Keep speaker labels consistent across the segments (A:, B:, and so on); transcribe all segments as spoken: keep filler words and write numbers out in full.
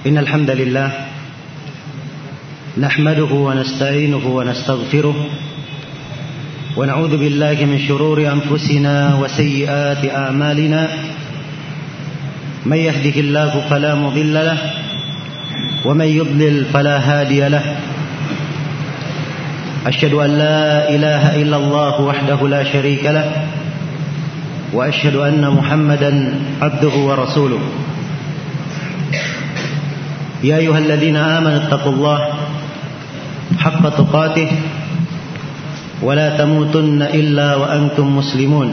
A: إن الحمد لله نحمده ونستعينه ونستغفره ونعوذ بالله من شرور أنفسنا وسيئات أعمالنا من يهده الله فلا مضل له ومن يضلل فلا هادي له أشهد أن لا إله إلا الله وحده لا شريك له وأشهد أن محمدا عبده ورسوله يا أيها الذين آمنوا اتقوا الله حق تقاته ولا تموتن إلا وأنتم مسلمون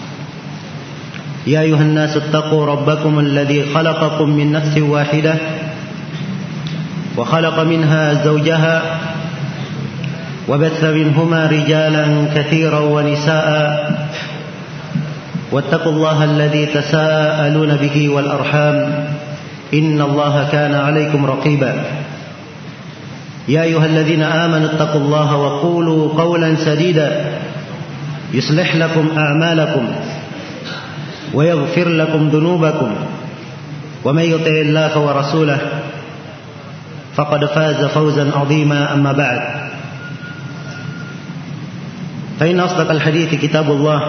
A: يا أيها الناس اتقوا ربكم الذي خلقكم من نفس واحدة وخلق منها زوجها وبث منهما رجالا كثيرا ونساء واتقوا الله الذي تساءلون به والأرحام إن الله كان عليكم رقيبا يا أيها الذين آمنوا اتقوا الله وقولوا قولا سديدا يصلح لكم أعمالكم ويغفر لكم ذنوبكم ومن يطع الله ورسوله فقد فاز فوزا عظيما أما بعد فإن أصدق الحديث كتاب الله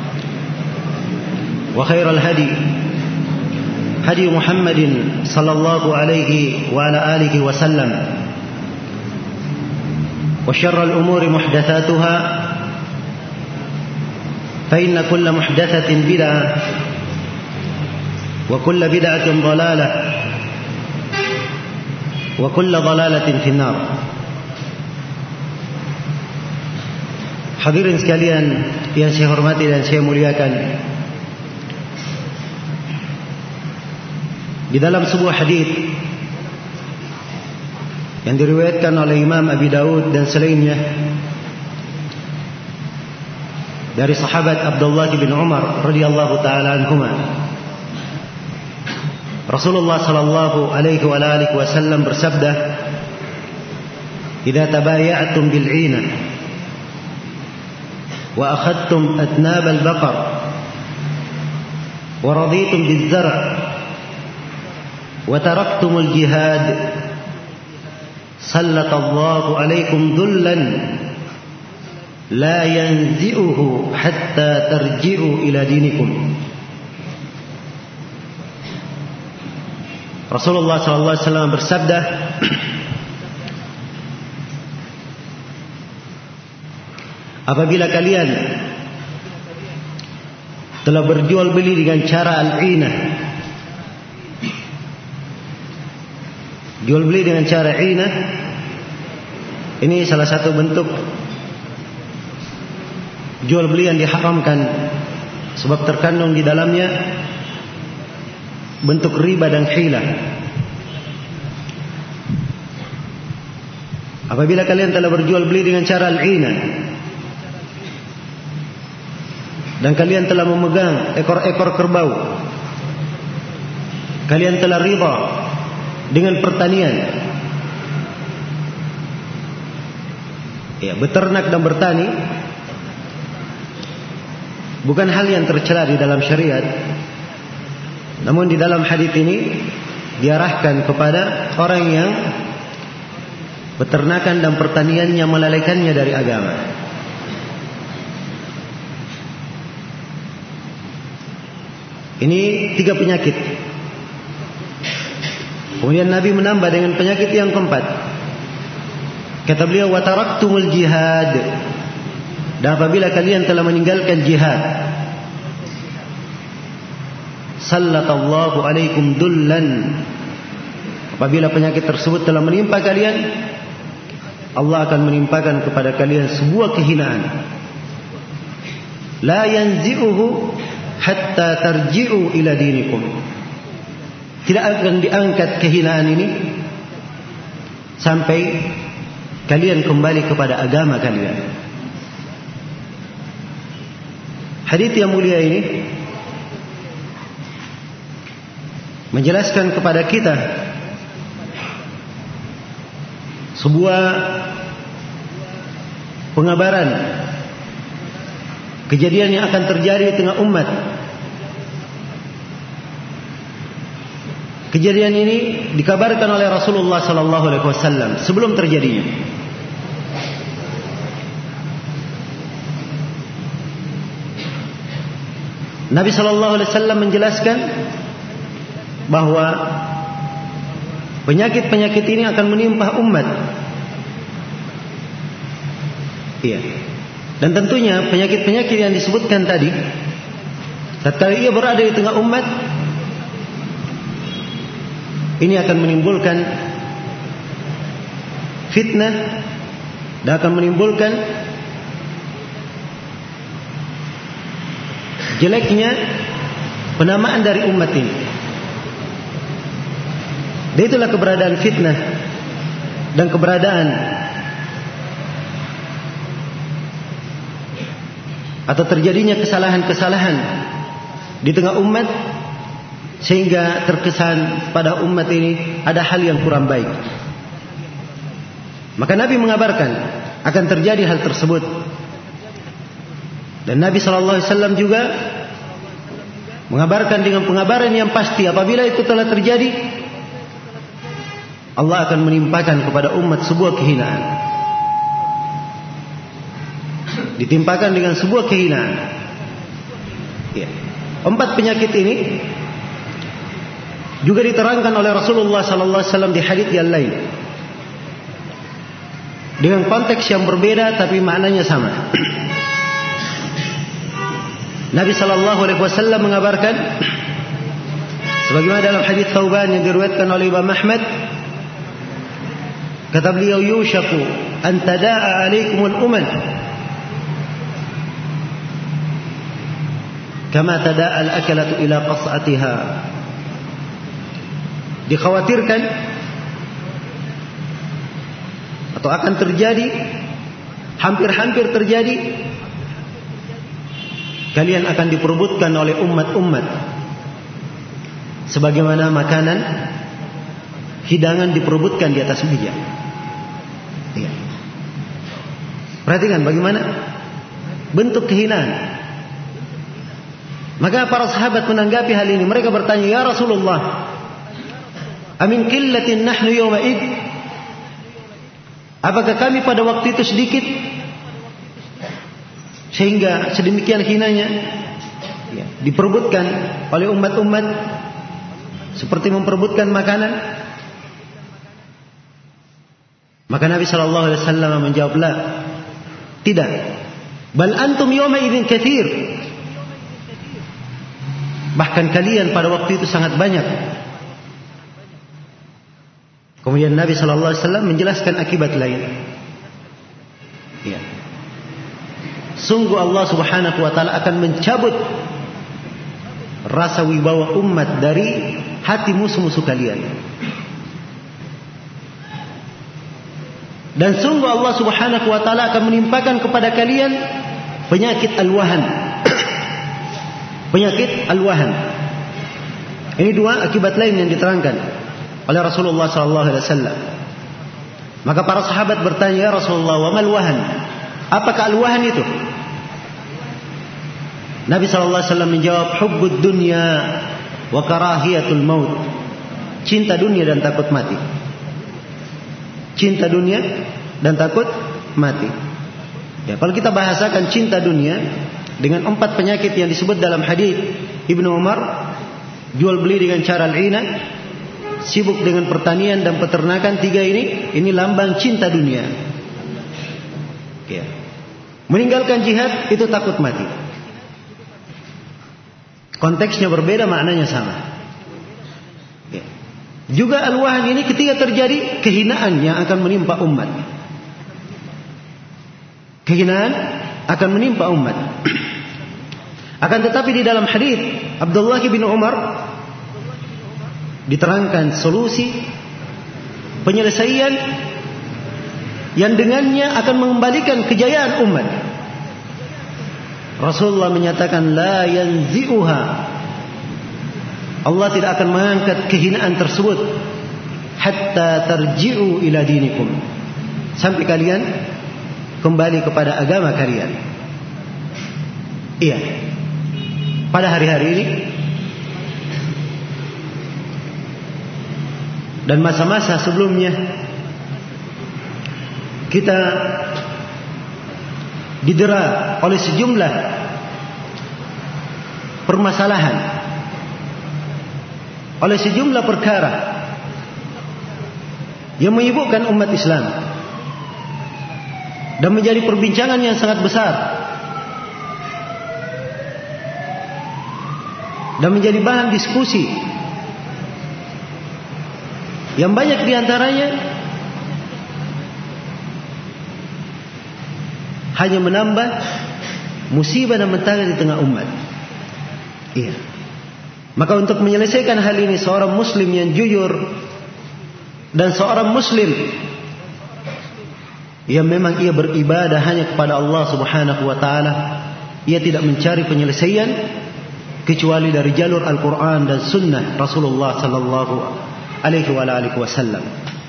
A: وخير الهدي هدي محمد صلى الله عليه وعلى آله وسلم وشر الأمور محدثاتها فإن كل محدثة بدعة وكل بدعة ضلالة وكل ضلالة في النار. Hadirin sekalian yang saya hormati dan saya muliakan, di dalam sebuah hadis yang diriwayatkan oleh Imam Abi Daud dan selainnya dari sahabat Abdullah bin Umar radhiyallahu taala anhuma, Rasulullah sallallahu alaihi wa alihi wasallam bersabda, "Idza tabaya'tum bil 'ina wa akhadtum atnab al-baqar wa raditum biz-zar' wa taraktum al-jihad sallallahu alaikum dhullan la yanzi'uhu hatta tarji'u ila dinikum." Rasulullah sallallahu alaihi wasallam bersabda, apabila kalian telah berjual beli dengan cara al-'inah, jual beli dengan cara 'inah, ini salah satu bentuk jual beli yang diharamkan sebab terkandung di dalamnya bentuk riba dan hilah. Apabila kalian telah berjual beli dengan cara al-'inah dan kalian telah memegang ekor-ekor kerbau, kalian telah riba dengan pertanian, ya, beternak dan bertani bukan hal yang tercela di dalam syariat. Namun di dalam hadis ini diarahkan kepada orang yang peternakan dan pertaniannya melalaikannya dari agama. Ini tiga penyakit. Kemudian Nabi menambah dengan penyakit yang keempat. Kata beliau, wa taraktumul jihad. Dan apabila kalian telah meninggalkan jihad, sallallahu alaikum dullan. Apabila penyakit tersebut telah menimpa kalian, Allah akan menimpakan kepada kalian sebuah kehinaan. La yanzi'uhu hatta tarji'u ila dinikum. Tidak akan diangkat kehinaan ini sampai kalian kembali kepada agama kalian. Hadis yang mulia ini menjelaskan kepada kita sebuah pengabaran kejadian yang akan terjadi di tengah umat Kejadian ini dikabarkan oleh Rasulullah sallallahu alaihi wasallam sebelum terjadinya. Nabi sallallahu alaihi wasallam menjelaskan bahwa penyakit-penyakit ini akan menimpa umat. Iya. Dan tentunya penyakit-penyakit yang disebutkan tadi, tatkala ia berada di tengah umat, ini akan menimbulkan fitnah dan akan menimbulkan jeleknya penamaan dari umat ini. Dan itulah keberadaan fitnah dan keberadaan atau terjadinya kesalahan-kesalahan di tengah umat, sehingga terkesan pada umat ini ada hal yang kurang baik. Maka Nabi mengabarkan akan terjadi hal tersebut. Dan Nabi sallallahu alaihi wasallam juga mengabarkan dengan pengabaran yang pasti, apabila itu telah terjadi, Allah akan menimpakan kepada umat sebuah kehinaan. Ditimpakan dengan sebuah kehinaan. Ya. Empat penyakit ini juga diterangkan oleh Rasulullah sallallahu alaihi wasallam di hadits yang lain, dengan konteks yang berbeda tapi maknanya sama. Nabi sallallahu alaihi wasallam mengabarkan sebagaimana dalam hadits Thauban yang diriwayatkan oleh Imam Ahmad, kata beliau, yushaku an tada'a alaikumul umam kama tada'a al-akalatu ila qas'atiha. Dikhawatirkan atau akan terjadi, hampir-hampir terjadi, kalian akan diperebutkan oleh umat-umat sebagaimana makanan hidangan diperebutkan di atas meja. Ya. Perhatikan bagaimana bentuk kehinaan. Maka para sahabat menanggapi hal ini, mereka bertanya, ya Rasulullah, amin qillatin nahnu yawma id? Apakah kami pada waktu itu sedikit sehingga sedemikian hinanya ya, diperebutkan oleh umat-umat seperti memperebutkan makanan? Maka Nabi sallallahu alaihi wasallam menjawab, la, tidak. Bal antum yawma idzin katsir. Bahkan kalian pada waktu itu sangat banyak. Kemudian Nabi sallallahu alaihi wasallam menjelaskan akibat lain. Ya. Sungguh Allah Subhanahu wa taala akan mencabut rasa wibawa umat dari hati musuh-musuh kalian. Dan sungguh Allah Subhanahu wa taala akan menimpakan kepada kalian penyakit al-wahan. Penyakit al-wahan. Ini dua akibat lain yang diterangkan oleh Rasulullah sallallahu alaihi wasallam. Maka para sahabat bertanya, ya Rasulullah, wa mal wahan? Apakah al-wahan itu? Nabi sallallahu alaihi wasallam menjawab, hubbud dunya wa karahiyatul maut. Cinta dunia dan takut mati. Cinta dunia dan takut mati. Ya, kalau kita bahasakan cinta dunia dengan empat penyakit yang disebut dalam hadis Ibnu Umar, jual beli dengan cara al-ina, sibuk dengan pertanian dan peternakan, tiga ini ini lambang cinta dunia. Ya. Meninggalkan jihad itu takut mati. Konteksnya berbeda, maknanya sama. Ya. Juga al-wahan ini ketika terjadi kehinaan yang akan menimpa umat. Kehinaan akan menimpa umat. Akan tetapi di dalam hadis Abdullah bin Umar diterangkan solusi penyelesaian yang dengannya akan mengembalikan kejayaan umat. Rasulullah menyatakan, la yanzi'uha. Allah tidak akan mengangkat kehinaan tersebut hatta tarji'u ila dinikum, sampai kalian kembali kepada agama kalian. Iya. Pada hari-hari ini dan masa-masa sebelumnya kita didera oleh sejumlah permasalahan, oleh sejumlah perkara yang menyibukkan umat Islam dan menjadi perbincangan yang sangat besar dan menjadi bahan diskusi yang banyak diantaranya hanya menambah musibah dan mentara di tengah umat. Iya. Maka untuk menyelesaikan hal ini, seorang muslim yang jujur dan seorang muslim yang memang ia beribadah hanya kepada Allah Subhanahu wa taala, ia tidak mencari penyelesaian kecuali dari jalur Al-Qur'an dan sunnah Rasulullah sallallahu alaihi wa alihi wasallam.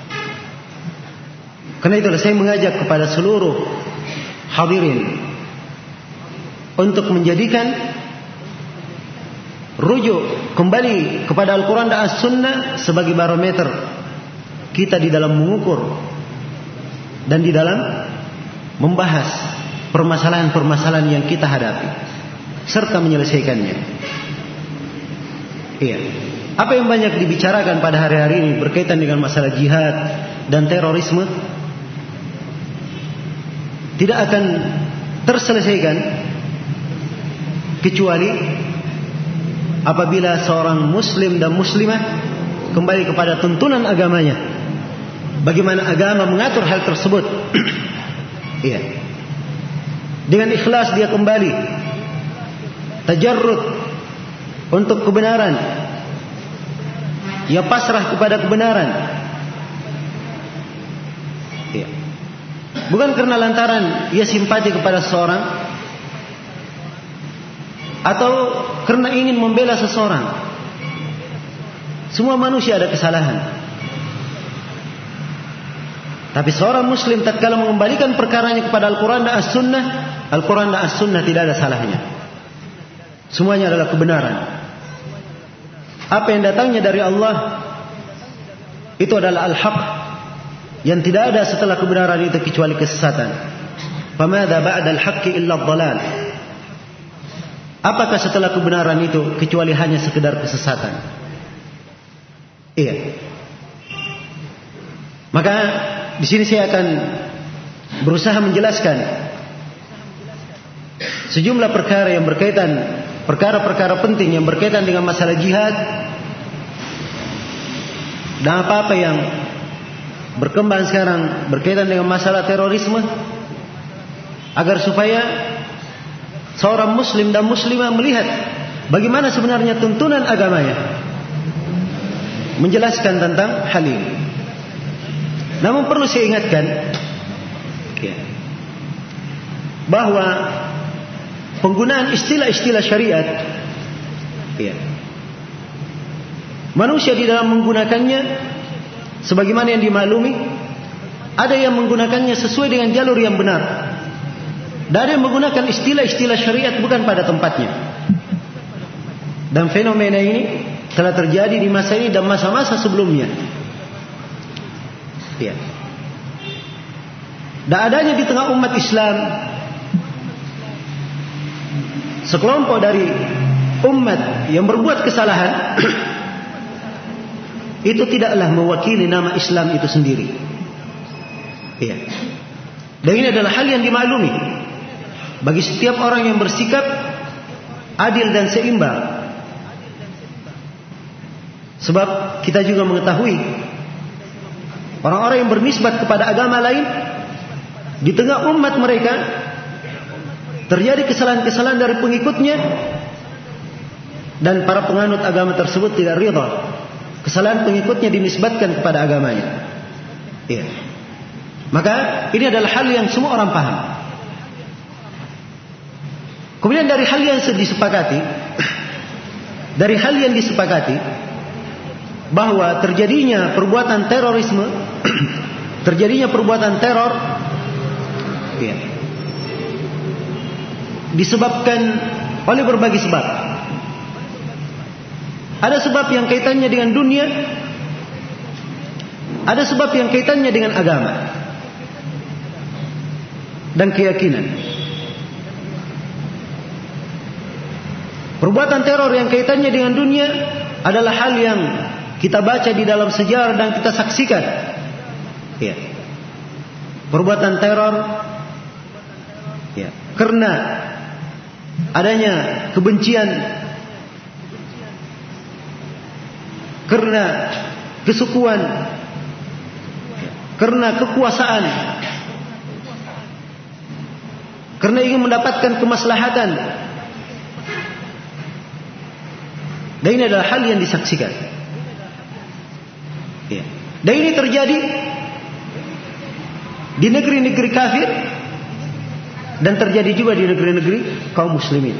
A: Karena itulah saya mengajak kepada seluruh hadirin untuk menjadikan rujuk kembali kepada Al-Quran dan As-Sunnah sebagai barometer kita di dalam mengukur dan di dalam membahas permasalahan-permasalahan yang kita hadapi serta menyelesaikannya. Iya. Apa yang banyak dibicarakan pada hari-hari ini berkaitan dengan masalah jihad dan terorisme tidak akan terselesaikan kecuali apabila seorang muslim dan muslimah kembali kepada tuntunan agamanya. Bagaimana agama mengatur hal tersebut. Iya. Dengan ikhlas dia kembali tajarrud untuk kebenaran. Ia pasrah kepada kebenaran. Iya. Bukan karena lantaran ia simpati kepada seseorang atau karena ingin membela seseorang. Semua manusia ada kesalahan. Tapi seorang muslim tatkala mengembalikan perkaranya kepada Al-Quran dan As-Sunnah, Al-Quran dan As-Sunnah tidak ada salahnya. Semuanya adalah kebenaran. Apa yang datangnya dari Allah itu adalah al-haq, yang tidak ada setelah kebenaran itu kecuali kesesatan. Famadza ba'da al-haqqi illa ad-dhalal. Apakah setelah kebenaran itu kecuali hanya sekedar kesesatan? Iya. Maka di sini saya akan berusaha menjelaskan sejumlah perkara yang berkaitan, perkara-perkara penting yang berkaitan dengan masalah jihad dan apa-apa yang berkembang sekarang berkaitan dengan masalah terorisme, agar supaya seorang muslim dan muslimah melihat bagaimana sebenarnya tuntunan agamanya menjelaskan tentang hal ini. Namun perlu saya ingatkan bahwa penggunaan istilah-istilah syariat, ya, manusia di dalam menggunakannya sebagaimana yang dimaklumi, ada yang menggunakannya sesuai dengan jalur yang benar, dan ada yang menggunakan istilah-istilah syariat bukan pada tempatnya. Dan fenomena ini telah terjadi di masa ini dan masa-masa sebelumnya. Ya. Dan adanya di tengah umat Islam sekelompok dari umat yang berbuat kesalahan itu tidaklah mewakili nama Islam itu sendiri. Ya. Dan ini adalah hal yang dimaklumi bagi setiap orang yang bersikap adil dan seimbang. Sebab kita juga mengetahui orang-orang yang bernisbat kepada agama lain, di tengah umat mereka terjadi kesalahan-kesalahan dari pengikutnya, dan para penganut agama tersebut tidak ridha kesalahan pengikutnya dinisbatkan kepada agamanya. Ya. Maka ini adalah hal yang semua orang paham. Kemudian dari hal yang disepakati, dari hal yang disepakati bahwa terjadinya perbuatan terorisme, terjadinya perbuatan teror, ya, disebabkan oleh berbagai sebab. Ada sebab yang kaitannya dengan dunia, ada sebab yang kaitannya dengan agama dan keyakinan. Perbuatan teror yang kaitannya dengan dunia adalah hal yang kita baca di dalam sejarah dan kita saksikan. Ya. Perbuatan teror, ya, karena adanya kebencian, karena kesukuan, karena kekuasaan, karena ingin mendapatkan kemaslahatan. Dan ini adalah hal yang disaksikan. Ya. Dan ini terjadi di negeri-negeri kafir dan terjadi juga di negeri-negeri kaum muslimin.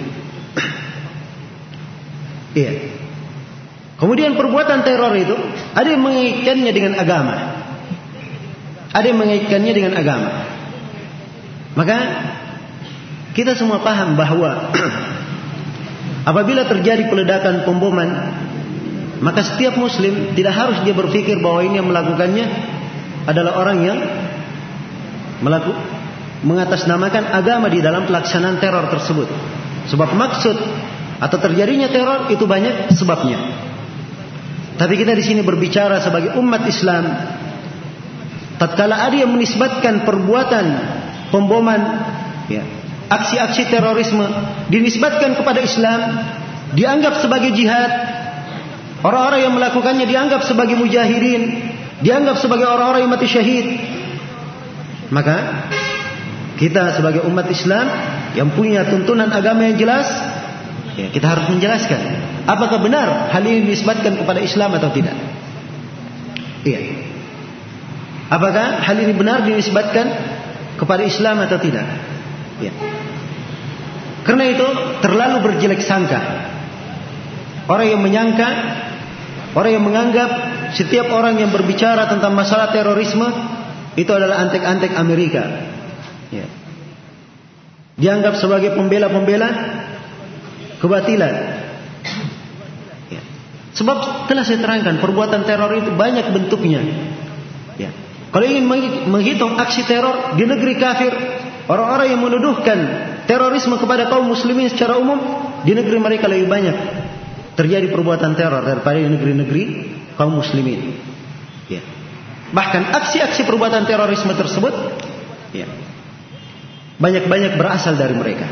A: Iya. Kemudian perbuatan teror itu ada yang mengaitkannya dengan agama, ada yang mengaitkannya dengan agama. Maka kita semua paham bahwa apabila terjadi peledakan pemboman, maka setiap muslim tidak harus dia berpikir bahwa ini yang melakukannya adalah orang yang melakukan mengatasnamakan agama di dalam pelaksanaan teror tersebut. Sebab maksud atau terjadinya teror itu banyak sebabnya. Tapi kita di sini berbicara sebagai umat Islam. Tatkala ada yang menisbatkan perbuatan pemboman, ya, aksi-aksi terorisme dinisbatkan kepada Islam, dianggap sebagai jihad. Orang-orang yang melakukannya dianggap sebagai mujahidin, dianggap sebagai orang-orang yang mati syahid. Maka kita sebagai umat Islam yang punya tuntunan agama yang jelas, ya, kita harus menjelaskan apakah benar hal ini dinisbatkan kepada Islam atau tidak. Iya. Apakah hal ini benar dinisbatkan kepada Islam atau tidak? Ya. Karena itu terlalu berjelek sangka. Orang yang menyangka, orang yang menganggap setiap orang yang berbicara tentang masalah terorisme itu adalah antek-antek Amerika. Ya. Dianggap sebagai pembela-pembela kebatilan. Ya. Sebab telah saya terangkan perbuatan teror itu banyak bentuknya. Ya. Kalau ingin menghitung aksi teror di negeri kafir, orang-orang yang menuduhkan terorisme kepada kaum muslimin secara umum, di negeri mereka lebih banyak terjadi perbuatan teror daripada di negeri-negeri kaum muslimin. Ya. Bahkan aksi-aksi perbuatan terorisme tersebut, ya, banyak-banyak berasal dari mereka.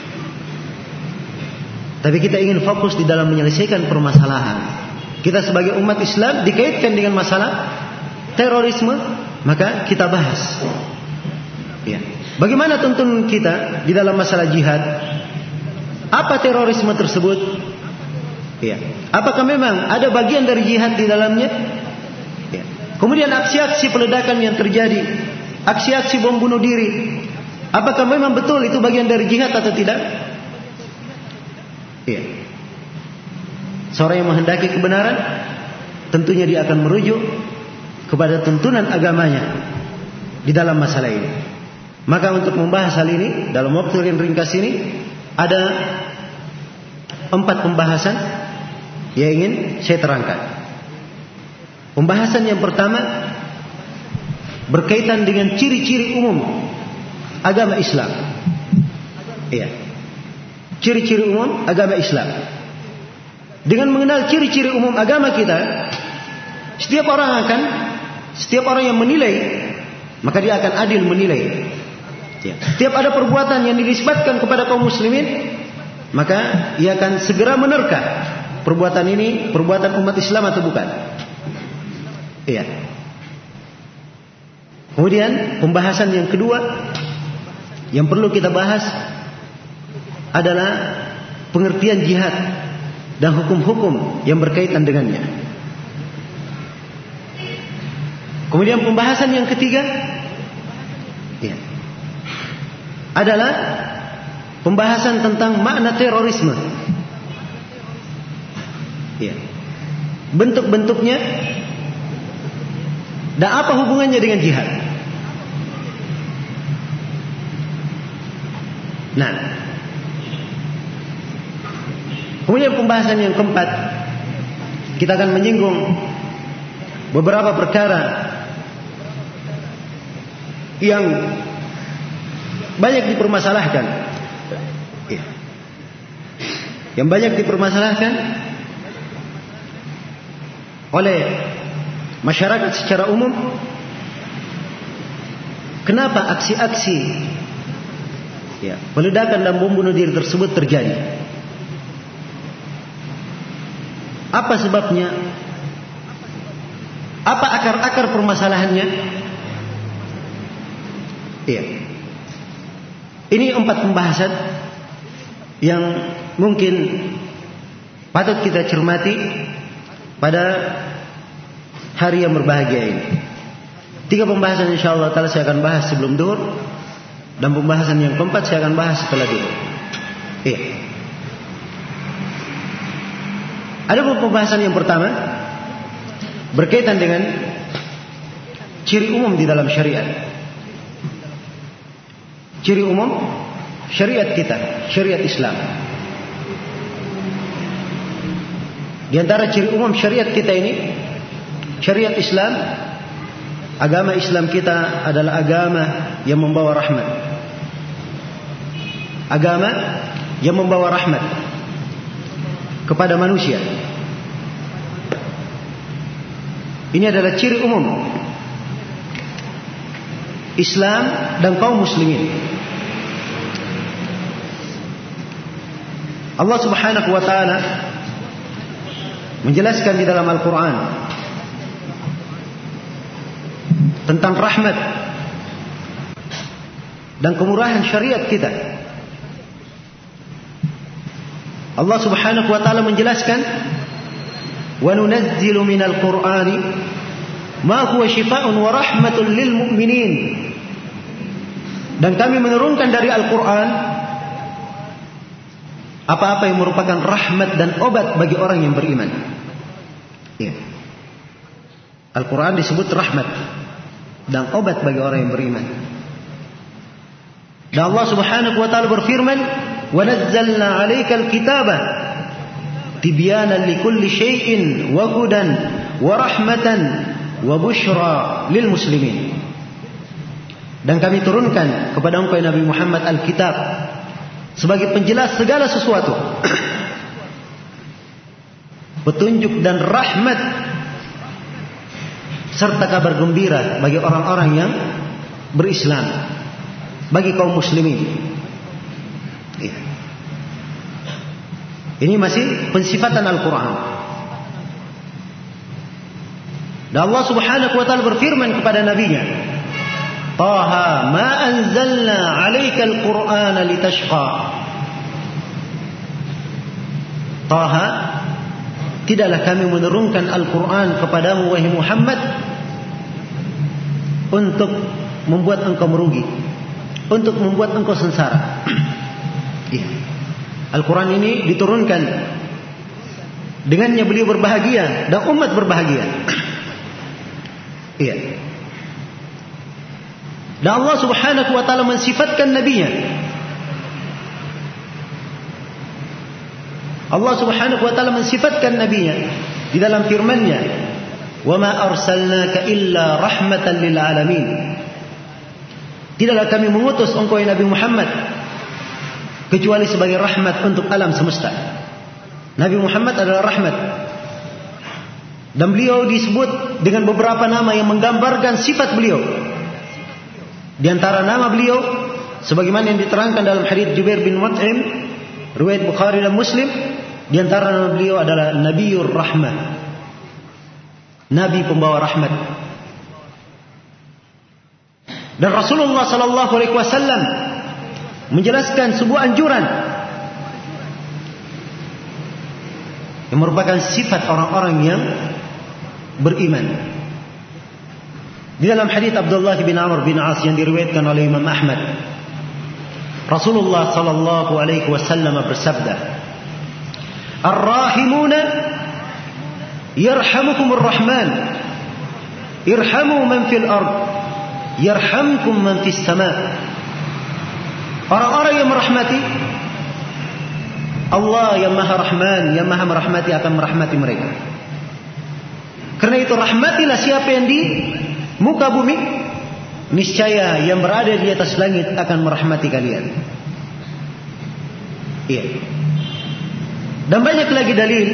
A: Tapi kita ingin fokus di dalam menyelesaikan permasalahan. Kita sebagai umat Islam dikaitkan dengan masalah terorisme, maka kita bahas. Ya. Bagaimana tuntunan kita di dalam masalah jihad? Apa terorisme tersebut? Ya. Apakah memang ada bagian dari jihad di dalamnya? Ya. Kemudian aksi-aksi peledakan yang terjadi, aksi-aksi bom bunuh diri, apakah memang betul itu bagian dari jihad atau tidak? Ya. Seorang yang menghendaki kebenaran, tentunya dia akan merujuk kepada tuntunan agamanya di dalam masalah ini. Maka untuk membahas hal ini dalam waktu yang ringkas ini ada empat pembahasan yang ingin saya terangkan. Pembahasan yang pertama berkaitan dengan ciri-ciri umum agama Islam. Iya. Ciri-ciri umum agama Islam. Dengan mengenal ciri-ciri umum agama kita, setiap orang akan Setiap orang yang menilai, maka dia akan adil menilai. Ya. Setiap ada perbuatan yang dinisbatkan kepada kaum muslimin, maka ia akan segera menerka perbuatan ini perbuatan umat Islam atau bukan. Iya. Kemudian pembahasan yang kedua yang perlu kita bahas adalah pengertian jihad dan hukum-hukum yang berkaitan dengannya. Kemudian pembahasan yang ketiga, ya, adalah pembahasan tentang makna terorisme, ya, bentuk-bentuknya dan apa hubungannya dengan jihad. Nah, kemudian pembahasan yang keempat, kita akan menyinggung beberapa perkara yang banyak dipermasalahkan, yang banyak dipermasalahkan oleh masyarakat secara umum. Kenapa aksi-aksi ya, peledakan dan bom bunuh diri tersebut terjadi? Apa sebabnya? Apa akar-akar permasalahannya? Iya. Ini empat pembahasan yang mungkin patut kita cermati pada hari yang berbahagia ini. Tiga pembahasan insyaallah taala saya akan bahas sebelum duhur, dan pembahasan yang keempat saya akan bahas setelah duhur. Iya. Ada pembahasan yang pertama berkaitan dengan ciri umum di dalam syariat. Ciri umum syariat kita, syariat Islam. Di antara ciri umum syariat kita ini, syariat Islam, agama Islam kita adalah agama yang membawa rahmat. Agama yang membawa rahmat kepada manusia. Ini adalah ciri umum Islam dan kaum muslimin. Allah Subhanahu wa taala menjelaskan di dalam Al-Quran tentang rahmat dan kemurahan syariat kita. Allah Subhanahu wa taala menjelaskan, "Wa nunazzilu minal Qur'ani ma huwa shifaa'un wa rahmatun lil mu'minin." Dan kami menurunkan dari Al-Quran apa-apa yang merupakan rahmat dan obat bagi orang yang beriman. Ya. Al-Quran disebut rahmat dan obat bagi orang yang beriman. Dan Allah Subhanahu wa taala berfirman, "Wa nazzalna 'alaikal kitaba tibyanan likulli syai'in wa hudan wa rahmatan wa busyra lil muslimin." Dan kami turunkan kepada engkau Nabi Muhammad Al-Kitab sebagai penjelas segala sesuatu, petunjuk dan rahmat serta kabar gembira bagi orang-orang yang berislam, bagi kaum muslimin. Ini masih pensifatan Al-Quran. Dan Allah Subhanahu wa taala berfirman kepada nabinya, "Taha ma anzalna 'alaikal Qur'ana litashqa." Taha, tidaklah kami menurunkan Al-Quran kepadamu wahai Muhammad untuk membuat engkau merugi, untuk membuat engkau sengsara. Al-Quran ini diturunkan, dengannya beliau berbahagia dan umat berbahagia. Iya. Dan Allah Subhanahu wa taala mensifatkan nabinya. Allah Subhanahu wa taala mensifatkan nabinya di dalam firman-Nya, "Wa ma arsalnaka illa rahmatan lil alamin." Tidaklah kami mengutus engkau Nabi Muhammad kecuali sebagai rahmat untuk alam semesta. Nabi Muhammad adalah rahmat. Dan beliau disebut dengan beberapa nama yang menggambarkan sifat beliau. Di antara nama beliau, sebagaimana yang diterangkan dalam hadits Jubair bin Mut'im, riwayat Bukhari dan Muslim, di antara nama beliau adalah Nabiyur Rahmah, Nabi pembawa rahmat. Dan Rasulullah sallallahu alaihi wasallam menjelaskan sebuah anjuran yang merupakan sifat orang-orang yang beriman. Di dalam hadits Abdullah bin Amr bin As yang diriwayatkan oleh Imam Ahmad, Rasulullah sallallahu alaihi wasallam bersabda, "Ar-rahimuna yarhamukumur rahman, irhamu man fil ard, yarhamkum man fis sama." Orang-orang yang merahmati, Allah yang Maha Rahman, yang Maha merahmati akan merahmati mereka. Karena itu rahmatilah siapa yang di muka bumi, niscaya yang berada di atas langit akan merahmati kalian. Iya. Dan banyak lagi dalil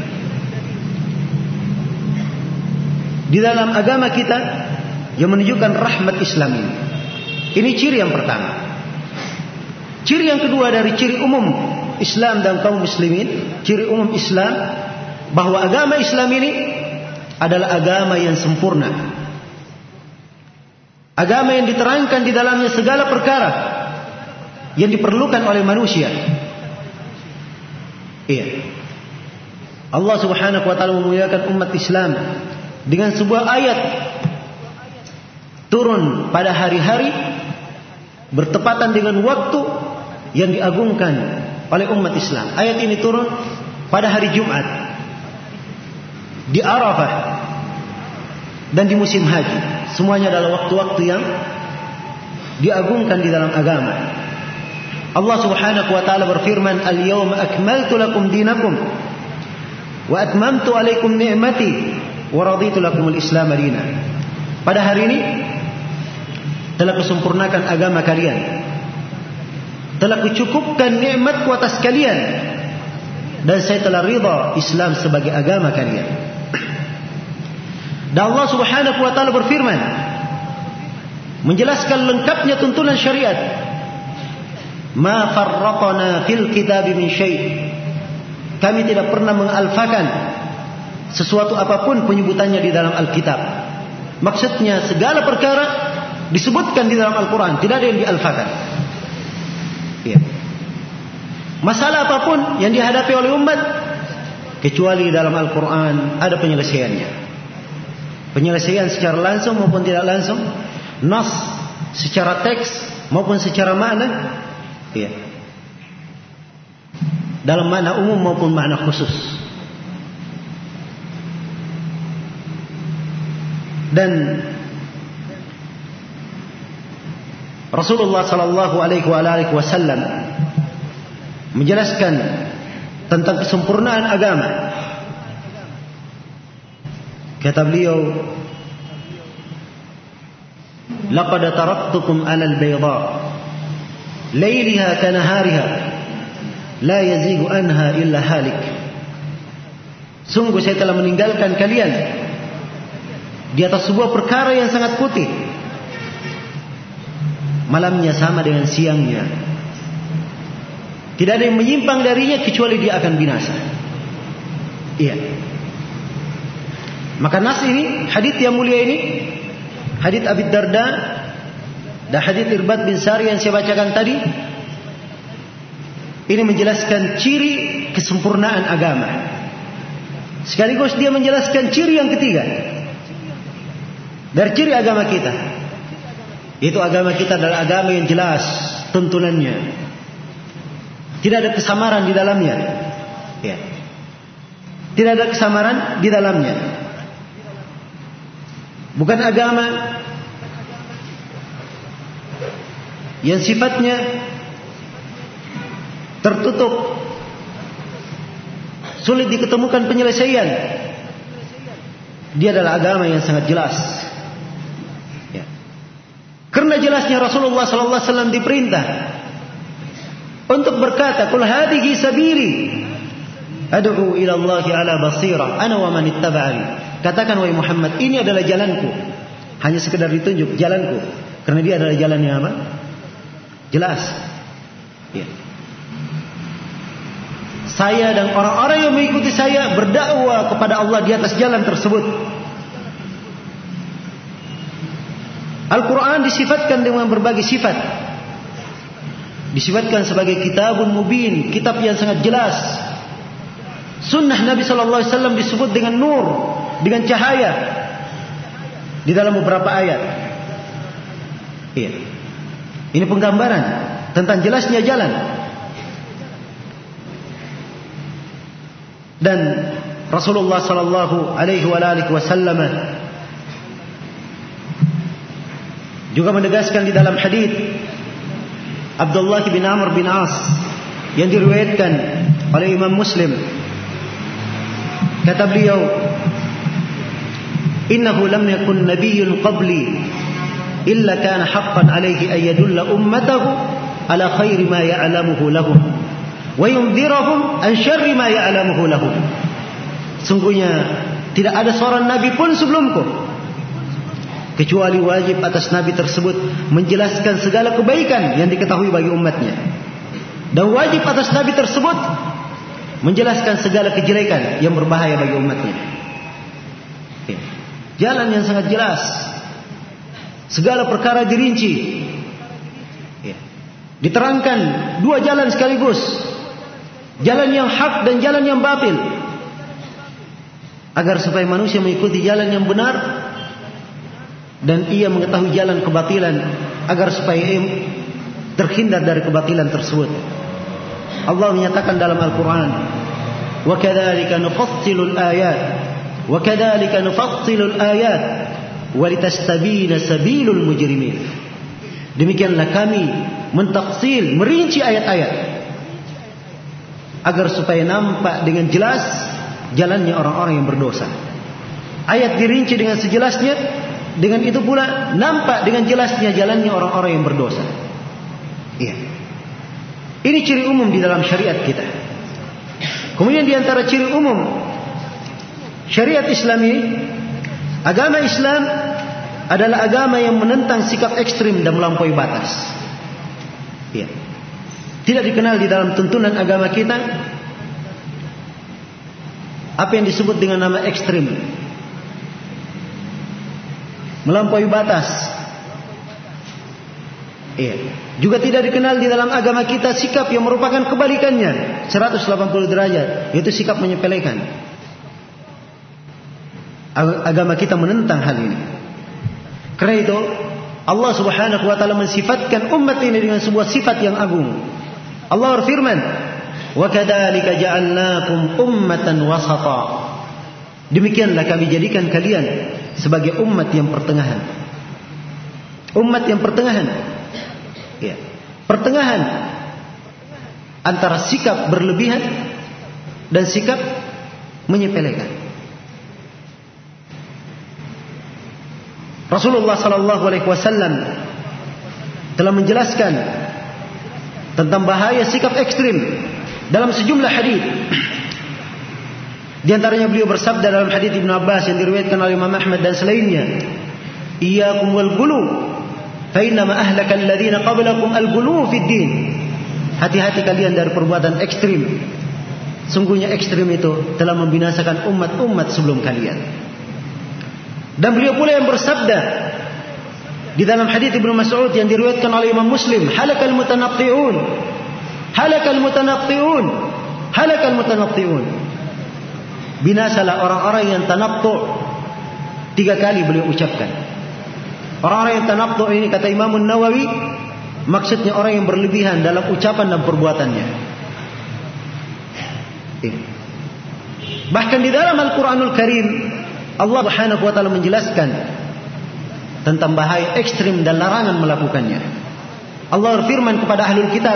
A: di dalam agama kita yang menunjukkan rahmat Islam ini. Ini ciri yang pertama. Ciri yang kedua dari ciri umum Islam dan kaum muslimin, ciri umum Islam, bahwa agama Islam ini adalah agama yang sempurna. Agama yang diterangkan di dalamnya segala perkara yang diperlukan oleh manusia. Iya. Allah Subhanahu wa taala memuliakan umat Islam dengan sebuah ayat turun pada hari-hari bertepatan dengan waktu yang diagungkan oleh umat Islam. Ayat ini turun pada hari Jumat di Arafah dan di musim haji. Semuanya adalah waktu-waktu yang diagungkan di dalam agama. Allah Subhanahu wa taala berfirman, "Al-yawma akmaltu lakum dinakum wa atmamtu alaikum ni'mati wa raditu lakumul Islam dinan." Pada hari ini telah kusempurnakan agama kalian, telah kucukupkan nikmatku atas kalian, dan saya telah ridha Islam sebagai agama kalian. Dan Allah Subhanahu wa taala berfirman menjelaskan lengkapnya tuntunan syariat, "Ma farraqna fil kitab min syai'." Kami tidak pernah mengalfakan sesuatu apapun penyebutannya di dalam Alkitab. Maksudnya segala perkara disebutkan di dalam Al-Quran, tidak ada yang dialfakan. Ya. Masalah apapun yang dihadapi oleh umat, kecuali dalam Al-Quran ada penyelesaiannya. Penyelesaian secara langsung maupun tidak langsung, nas secara teks maupun secara makna, ya. Dalam makna umum maupun makna khusus. Dan Rasulullah sallallahu alaihi wasallam menjelaskan tentang kesempurnaan agama. Kata beliau, "Laqad taraktukum 'alal bayda, layliha kanahariha, la yazigu anha illa halik." Sungguh saya telah meninggalkan kalian di atas sebuah perkara yang sangat putih, malamnya sama dengan siangnya, tidak ada yang menyimpang darinya kecuali dia akan binasa. Iya. Maka nas ini, hadits yang mulia ini, hadits Abi Darda dan hadits Irbad bin Sari yang saya bacakan tadi, ini menjelaskan ciri kesempurnaan agama. Sekaligus dia menjelaskan ciri yang ketiga dari ciri agama kita, yaitu agama kita adalah agama yang jelas tuntunannya, tidak ada kesamaran di dalamnya, ya. Tidak ada kesamaran di dalamnya. Bukan agama yang sifatnya tertutup, sulit diketemukan penyelesaian. Dia adalah agama yang sangat jelas. Ya. Karena jelasnya Rasulullah sallallahu alaihi wasallam diperintah untuk berkata, "Qul hadhihi sabili ad'u ila Allah ala basira ana wa man ittaba'ani." Katakan wahai Muhammad, ini adalah jalanku. Hanya sekedar ditunjuk jalanku, karena dia adalah jalan yang apa? Jelas. Ya. Saya dan orang-orang yang mengikuti saya berdakwah kepada Allah di atas jalan tersebut. Al-Quran disifatkan dengan berbagai sifat. Disifatkan sebagai kitabun mubin, kitab yang sangat jelas. Sunnah Nabi sallallahu alaihi wasallam disebut dengan nur, dengan cahaya di dalam beberapa ayat. Iya. Ini penggambaran tentang jelasnya jalan. Dan Rasulullah sallallahu alaihi wasallam juga menegaskan di dalam hadis Abdullah bin Amr bin As yang diriwayatkan oleh Imam Muslim. Kata beliau, "Innahu lam yakun nabiyyun qabli illa kana haqqan alaihi an yadulla ummatahu ala khairi ma ya'lamuhu lahum wa yunzirahum an syarri ma ya'lamuhu lahum. Sungguhnya tidak ada seorang nabi pun sebelumku kecuali wajib atas nabi tersebut menjelaskan segala kebaikan yang diketahui bagi umatnya, dan wajib atas nabi tersebut menjelaskan segala kejelekan yang berbahaya bagi umatnya. Jalan yang sangat jelas, segala perkara dirinci, diterangkan dua jalan sekaligus, jalan yang hak dan jalan yang batil, agar supaya manusia mengikuti jalan yang benar dan ia mengetahui jalan kebatilan, agar supaya ia terhindar dari kebatilan tersebut. Allah menyatakan dalam Al-Quran, wa kadzalika nufassilul ayat wa kadzalika nufassilul ayat wa litastabina sabilul mujrimin. Demikianlah kami mentaksil, merinci ayat-ayat agar supaya nampak dengan jelas jalannya orang-orang yang berdosa. Ayat dirinci dengan sejelasnya, dengan itu pula nampak dengan jelasnya jalannya orang-orang yang berdosa. Iya. Ini ciri umum di dalam syariat kita. Kemudian di antara ciri umum syariat Islami, agama Islam adalah agama yang menentang sikap ekstrim dan melampaui batas. Iya. Tidak dikenal di dalam tuntunan agama kita apa yang disebut dengan nama ekstrim, melampaui batas. Iya. Juga tidak dikenal di dalam agama kita sikap yang merupakan kebalikannya seratus delapan puluh derajat, yaitu sikap menyepelekan. Agama kita menentang hal ini. Karena itu Allah Subhanahu wa taala mensifatkan umat ini dengan sebuah sifat yang agung. Allah berfirman, "Wa kadzalika ja'alnakum ummatan wasata." Demikianlah kami jadikan kalian sebagai umat yang pertengahan. Umat yang pertengahan. Ya. Pertengahan antara sikap berlebihan dan sikap menyepelekan. Rasulullah sallallahu alaihi wasallam telah menjelaskan tentang bahaya sikap ekstrim dalam sejumlah hadis. Di antaranya beliau bersabda dalam hadis Ibnu Abbas yang diriwayatkan oleh Imam Ahmad dan selainnya, "Iyyakum wal ghulu, fa inna ma ahlaka alladziina qablakum al-ghulu fid din." Hati-hati kalian dari perbuatan ekstrim. Sungguhnya ekstrim itu telah membinasakan umat-umat sebelum kalian. Dan beliau pula yang bersabda di dalam hadis Ibnu Mas'ud yang diriwayatkan oleh Imam Muslim, "Halakal mutanatti'un, halakal mutanatti'un, halakal mutanatti'un." Binasalah orang-orang yang tanattu'. Tiga kali beliau ucapkan. Orang-orang yang tanattu' ini kata Imam Nawawi, maksudnya orang yang berlebihan dalam ucapan dan perbuatannya. Bahkan di dalam Al-Quranul Karim Allah Subhanahu wa taala menjelaskan tentang bahaya ekstrim dan larangan melakukannya. Allah berfirman kepada ahlul kitab,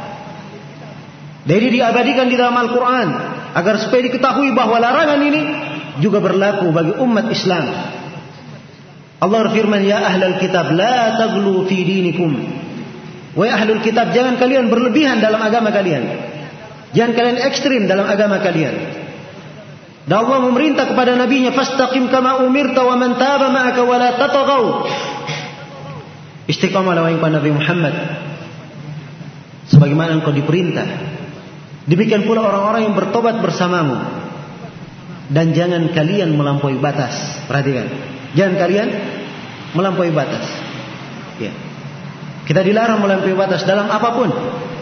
A: dari diabadikan di dalam Al-Quran agar supaya diketahui bahwa larangan ini juga berlaku bagi umat Islam. Allah berfirman, "Ya ahlul kitab, la taghlu fi dinikum." Wahai ahlul kitab, jangan kalian berlebihan dalam agama kalian. Jangan kalian ekstrim dalam agama kalian. Dan Allah memerintah kepada nabinya, "Fastaqim kama umirta wa man taba ma'aka wa la tataghaw." Istiqamalah wahai Nabi Muhammad sebagaimana engkau diperintah. Demikian pula orang-orang yang bertobat bersamamu. Dan jangan kalian melampaui batas. Perhatikan, jangan kalian melampaui batas. Ya. Kita dilarang melampaui batas dalam apapun.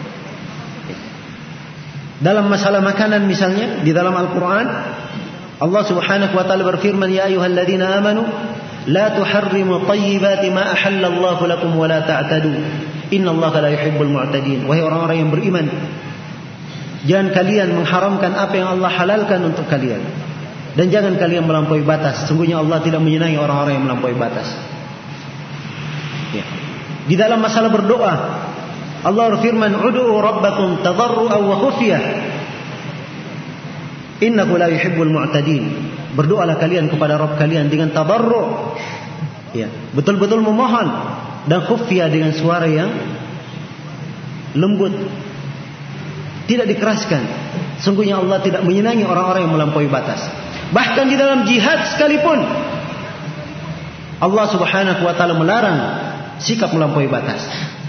A: Dalam masalah makanan misalnya, di dalam Al-Quran Allah Subhanahu wa taala berfirman, "Ya ayyuhalladzina amanu la tuharrimu thayyibati ma ahallallahu lakum wa la ta'tadu. Innallaha la yuhibbul mu'tadin." Wahai orang-orang yang beriman, jangan kalian mengharamkan apa yang Allah halalkan untuk kalian, dan jangan kalian melampaui batas. Sungguhnya Allah tidak menyenangi orang-orang yang melampaui batas. Ya. Di dalam masalah berdoa Allah berfirman, "Ud'u rabbakum tadarru'an wa khufyah. Innahu la yuhibbul mu'tadin." Berdoalah kalian kepada Rabb kalian dengan tadarru', Ya, betul-betul memohon dan khufya dengan suara yang lembut, tidak dikeraskan. Sungguhnya Allah tidak menyenangi orang-orang yang melampaui batas. Bahkan di dalam jihad sekalipun Allah Subhanahu wa taala melarang sikap melampaui batas.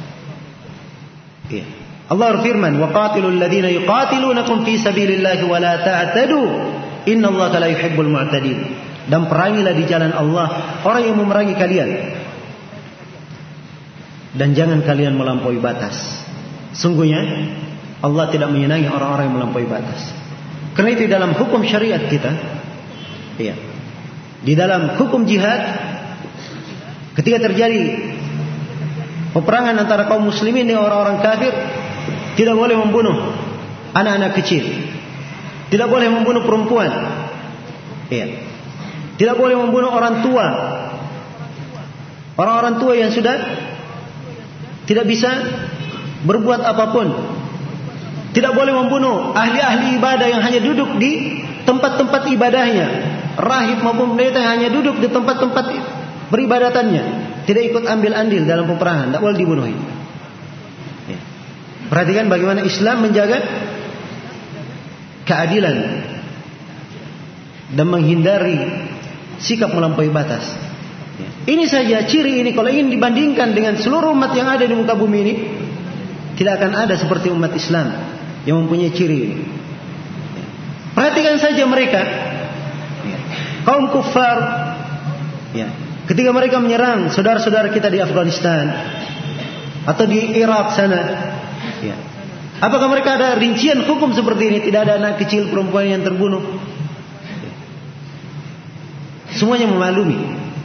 A: Ya. Allah berfirman, "Wa qatilul ladzina yuqatilunakum fi sabilillahi wa la ta'tadu, innallaha la yuhibbul mu'tadin." Dan perangilah di jalan Allah orang yang memerangi kalian, dan jangan kalian melampaui batas. Sungguhnya Allah tidak menyenangi orang-orang yang melampaui batas. Karena itu dalam hukum syariat kita, ya, di dalam hukum jihad, ketika terjadi peperangan antara kaum muslimin dengan orang-orang kafir, tidak boleh membunuh anak-anak kecil, tidak boleh membunuh perempuan, ya, tidak boleh membunuh orang tua, orang-orang tua yang sudah tidak bisa berbuat apapun. Tidak boleh membunuh ahli-ahli ibadah yang hanya duduk di tempat-tempat ibadahnya, rahib maupun pendeta yang hanya duduk di tempat-tempat beribadatannya, tidak ikut ambil andil dalam peperangan, tidak boleh dibunuh. Ya. Perhatikan bagaimana Islam menjaga keadilan dan menghindari sikap melampaui batas. Ya. Ini saja ciri ini, kalau ingin dibandingkan dengan seluruh umat yang ada di muka bumi ini, tidak akan ada seperti umat Islam yang mempunyai ciri ini. Ya. Perhatikan saja mereka, ya, kaum kufar, ya, ketika mereka menyerang saudara-saudara kita di Afghanistan atau di Irak sana, ya, apakah mereka ada rincian hukum seperti ini? Tidak ada anak kecil, perempuan yang terbunuh. Semuanya memaklumi,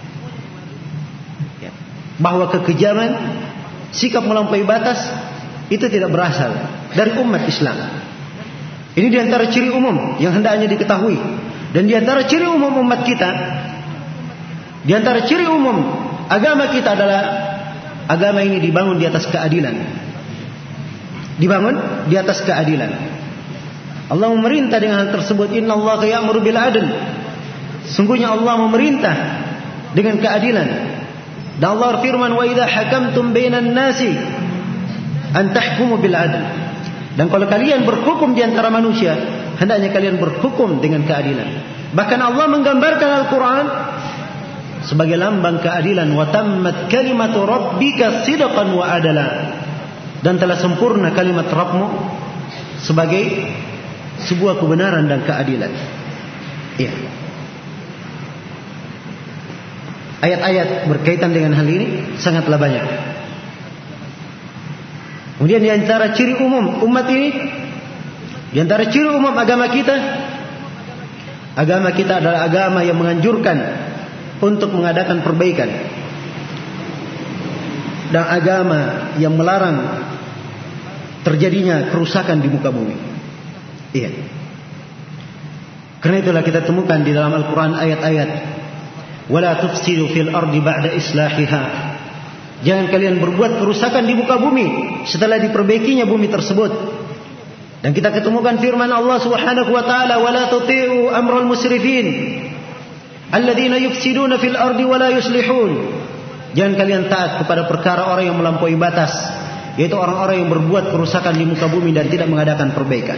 A: ya, bahwa kekejaman, sikap melampaui batas itu tidak berasal dari umat Islam. Ini diantara ciri umum yang hendaknya diketahui, dan diantara ciri umum umat kita, diantara ciri umum agama kita adalah agama ini dibangun di atas keadilan, dibangun di atas keadilan. Allah memerintah dengan hal tersebut, Innallaha ya'muru bil 'adl. Sungguhnya Allah memerintah dengan keadilan. Dan Allah berfirman, "Wa idza hakamtum bainan nasi an tahkumu bil 'adl." Dan kalau kalian berhukum di antara manusia, hendaknya kalian berhukum dengan keadilan. Bahkan Allah menggambarkan Al-Qur'an sebagai lambang keadilan, "Wa tammat kalimatu rabbika sidqan wa adala." Dan telah sempurna kalimat Rabbmu sebagai sebuah kebenaran dan keadilan. Iya. Ayat-ayat berkaitan dengan hal ini sangatlah banyak. Kemudian di antara ciri umum umat ini, di antara ciri umum agama kita, agama kita adalah agama yang menganjurkan untuk mengadakan perbaikan, dan agama yang melarang terjadinya kerusakan di muka bumi. Iya. Karena itulah kita temukan di dalam Al-Quran ayat-ayat, wala tufsidu fil ardi ba'da islahiha. Jangan kalian berbuat kerusakan di muka bumi setelah diperbaikinya bumi tersebut. Dan kita ketemukan firman Allah Subhanahu wa taala, wala tuti'u amral musrifin alladzina yufsiduna fil ardi wala yuslihun. Jangan kalian taat kepada perkara orang yang melampaui batas, yaitu orang-orang yang berbuat kerusakan di muka bumi dan tidak mengadakan perbaikan.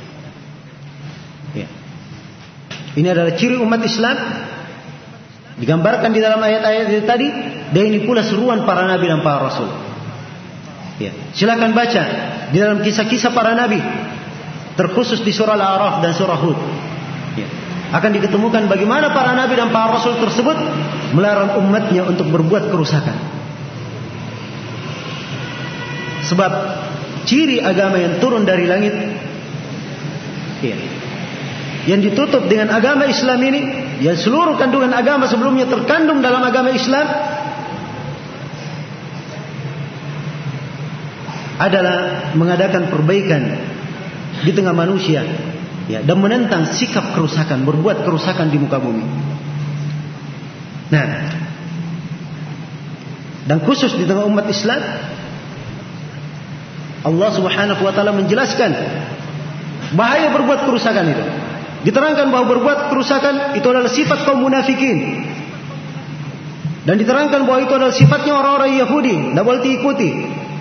A: Ya. Ini adalah ciri umat Islam, digambarkan di dalam ayat-ayat itu tadi, dan ini pula seruan para nabi dan para rasul. Ya. Silakan baca di dalam kisah-kisah para nabi, terkhusus di surah Al-A'raf dan surah Hud. Ya. Akan diketemukan bagaimana para nabi dan para rasul tersebut melarang umatnya untuk berbuat kerusakan. Sebab ciri agama yang turun dari langit, ya, yang ditutup dengan agama Islam ini, yang seluruh kandungan agama sebelumnya terkandung dalam agama Islam, adalah mengadakan perbaikan di tengah manusia, ya, dan menentang sikap kerusakan, berbuat kerusakan di muka bumi. Nah, dan khusus di tengah umat Islam, Allah Subhanahu wa taala menjelaskan bahaya berbuat kerusakan itu. Diterangkan bahwa berbuat kerusakan itu adalah sifat kaum munafikin. Dan diterangkan bahwa itu adalah sifatnya orang-orang Yahudi, tidak boleh diikuti.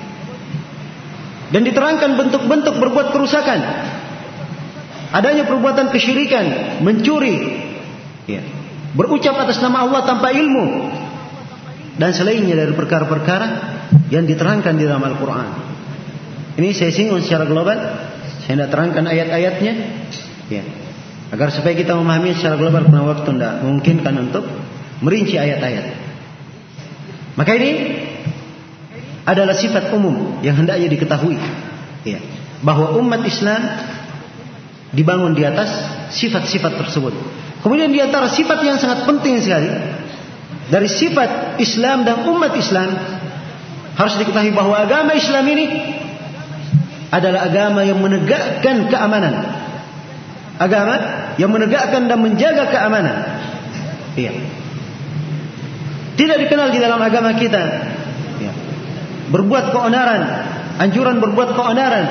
A: Dan diterangkan bentuk-bentuk berbuat kerusakan, adanya perbuatan kesyirikan, mencuri, ya, berucap atas nama Allah tanpa ilmu, dan selainnya dari perkara-perkara yang diterangkan di dalam Al-Quran. Ini saya singgung secara global, saya tidak terangkan ayat-ayatnya, ya, agar supaya kita memahami secara global, karena waktu tidak memungkinkan untuk merinci ayat-ayat. Maka ini adalah sifat umum yang hendaknya diketahui, ya, bahwa umat Islam dibangun di atas sifat-sifat tersebut. Kemudian di antara sifat yang sangat penting sekali dari sifat Islam dan umat Islam, harus diketahui bahwa agama Islam ini adalah agama yang menegakkan keamanan, agama yang menegakkan dan menjaga keamanan. Iya. Tidak dikenal di dalam agama kita, ya, berbuat keonaran, anjuran berbuat keonaran,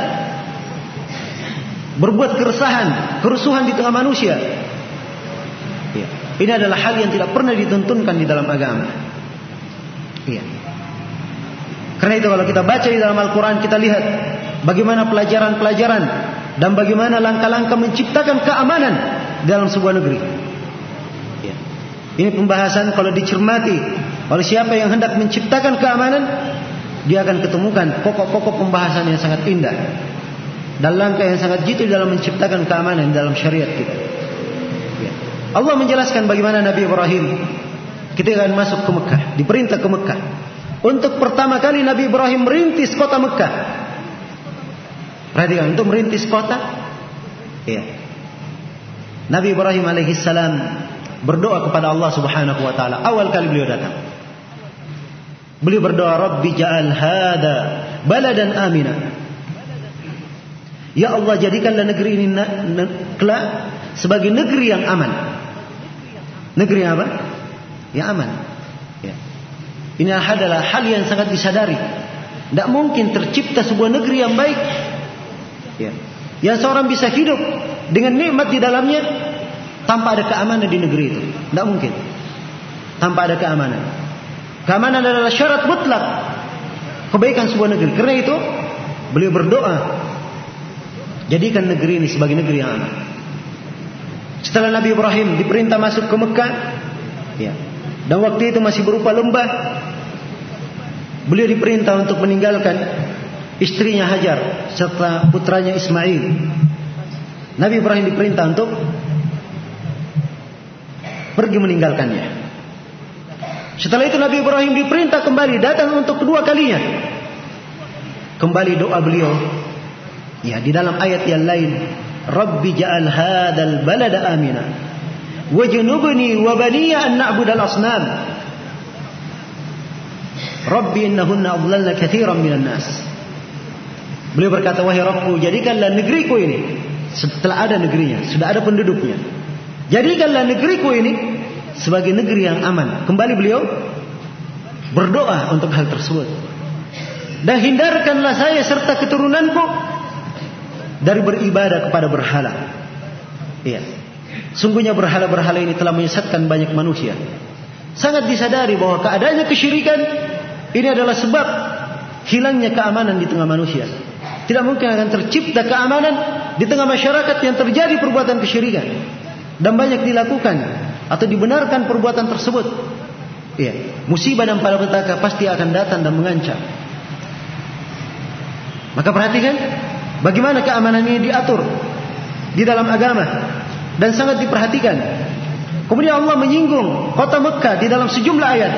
A: berbuat keresahan, kerusuhan di tengah manusia. Ya. Ini adalah hal yang tidak pernah dituntunkan di dalam agama. Ya. Karena itu kalau kita baca di dalam Al-Quran, kita lihat bagaimana pelajaran-pelajaran dan bagaimana langkah-langkah menciptakan keamanan dalam sebuah negeri. Ya. Ini pembahasan kalau dicermati oleh siapa yang hendak menciptakan keamanan, dia akan ketemukan pokok-pokok pembahasan yang sangat indah dan langkah yang sangat jitu dalam menciptakan keamanan dalam syariat kita. Ya. Allah menjelaskan bagaimana Nabi Ibrahim ketika masuk ke Mekah, diperintah ke Mekah. Untuk pertama kali Nabi Ibrahim merintis kota Mekah. Perhatikan, untuk merintis kota, ya, Nabi Ibrahim alaihissalam berdoa kepada Allah Subhanahu wa taala. Awal kali beliau datang, beliau berdoa, Rabbi ja'al hada baladan amina. Ya Allah, jadikanlah negeri ini kelak sebagai negeri yang aman. Negeri apa? Yang aman. Ya. Ini adalah hal yang sangat disadari. Tidak mungkin tercipta sebuah negeri yang baik, ya, yang seorang bisa hidup dengan nikmat di dalamnya tanpa ada keamanan di negeri itu. Tidak mungkin tanpa ada keamanan. Keamanan adalah syarat mutlak kebaikan sebuah negeri. Karena itu beliau berdoa, jadikan negeri ini sebagai negeri yang aman. Setelah Nabi Ibrahim diperintah masuk ke Mekah, ya, dan waktu itu masih berupa lembah, beliau diperintah untuk meninggalkan istrinya Hajar serta putranya Ismail. Nabi Ibrahim diperintah untuk pergi meninggalkannya. Setelah itu Nabi Ibrahim diperintah kembali datang untuk kedua kalinya. Kembali doa beliau, ya, di dalam ayat yang lain, Rabbi ja'al hadzal balada amina wajnubni wa baniya an na'budal asnam. Rabbi innahunna adlalna katsiran minan nas. Beliau berkata, wahai Rabbku, jadikanlah negeriku ini, setelah ada negerinya, sudah ada penduduknya, jadikanlah negeriku ini sebagai negeri yang aman. Kembali beliau berdoa untuk hal tersebut. Dan hindarkanlah saya serta keturunanku dari beribadah kepada berhala. Iya. Sungguhnya berhala-berhala ini telah menyesatkan banyak manusia. Sangat disadari bahwa keadaannya kesyirikan ini adalah sebab hilangnya keamanan di tengah manusia. Tidak mungkin akan tercipta keamanan di tengah masyarakat yang terjadi perbuatan kesyirikan dan banyak dilakukan atau dibenarkan perbuatan tersebut. Iya, musibah dan malapetaka pasti akan datang dan mengancam. Maka perhatikan bagaimana keamanan ini diatur di dalam agama dan sangat diperhatikan. Kemudian Allah menyinggung kota Mekah di dalam sejumlah ayat.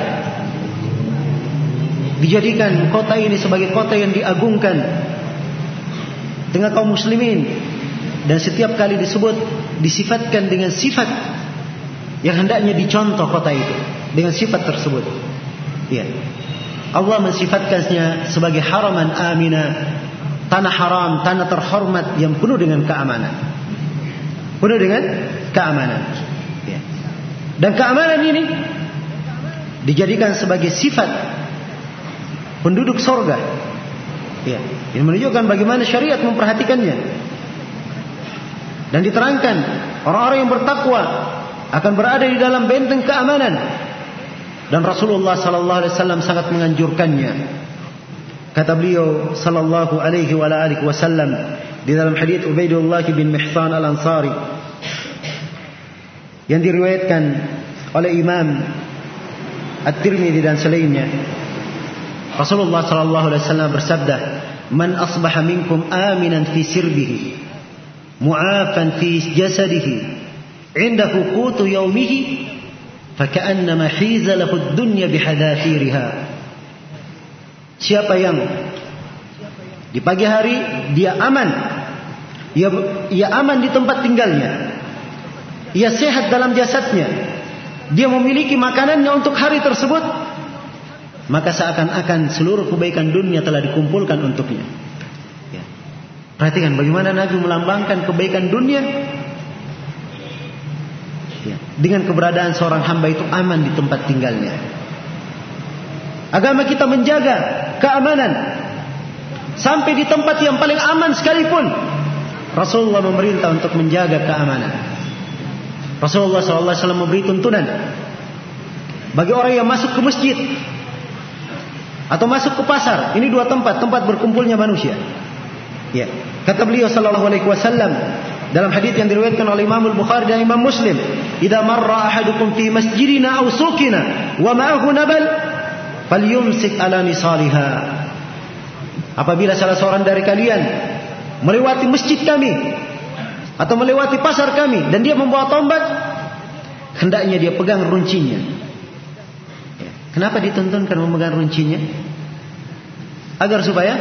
A: Dijadikan kota ini sebagai kota yang diagungkan dengan kaum muslimin, dan setiap kali disebut disifatkan dengan sifat yang hendaknya dicontoh kota itu dengan sifat tersebut. Ya. Allah mensifatkannya sebagai haraman amina, tanah haram, tanah terhormat yang penuh dengan keamanan. Penuh dengan keamanan. Ya. Dan keamanan ini dijadikan sebagai sifat penduduk sorga. Ya. Ini menunjukkan bagaimana syariat memperhatikannya. Dan diterangkan orang-orang yang bertakwa akan berada di dalam benteng keamanan. dan Rasulullah sallallahu alaihi wasallam sangat menganjurkannya. Kata beliau sallallahu alaihi wa alihi wasallam di dalam hadits Ubaidullah bin Mihsan Al-Ansari yang diriwayatkan oleh Imam At-Tirmidzi dan selainnya, Rasulullah sallallahu alaihi wasallam bersabda, "Man asbaha minkum aminan fi sirbihi, mu'afan fi jasadihi, 'indahu qutu yaumihi, faka'annama hiza lahu ad-dunya bihadafiriha." Siapa yang di pagi hari dia aman, ia, ia aman di tempat tinggalnya, ia sehat dalam jasadnya, dia memiliki makanannya untuk hari tersebut, maka seakan-akan seluruh kebaikan dunia telah dikumpulkan untuknya. Ya. Perhatikan bagaimana Nabi melambangkan kebaikan dunia ya, dengan keberadaan seorang hamba itu aman di tempat tinggalnya. Agama kita menjaga keamanan sampai di tempat yang paling aman sekalipun. Rasulullah memerintah untuk menjaga keamanan. Rasulullah sallallahu alaihi wasallam memberi tuntunan bagi orang yang masuk ke masjid atau masuk ke pasar. Ini dua tempat, tempat berkumpulnya manusia. Ya. Kata beliau sallallahu alaihi wasallam dalam hadis yang diriwayatkan oleh Imam Al-Bukhari dan Imam Muslim, "Idza marra ahadukum fi masjidina aw suqina wa ma'ahu nabal, falyumsik ala nisaliha." Apabila salah seorang dari kalian melewati masjid kami atau melewati pasar kami dan dia membawa tombak, hendaknya dia pegang runcinya. Kenapa dituntunkan memegang runcinya? Agar supaya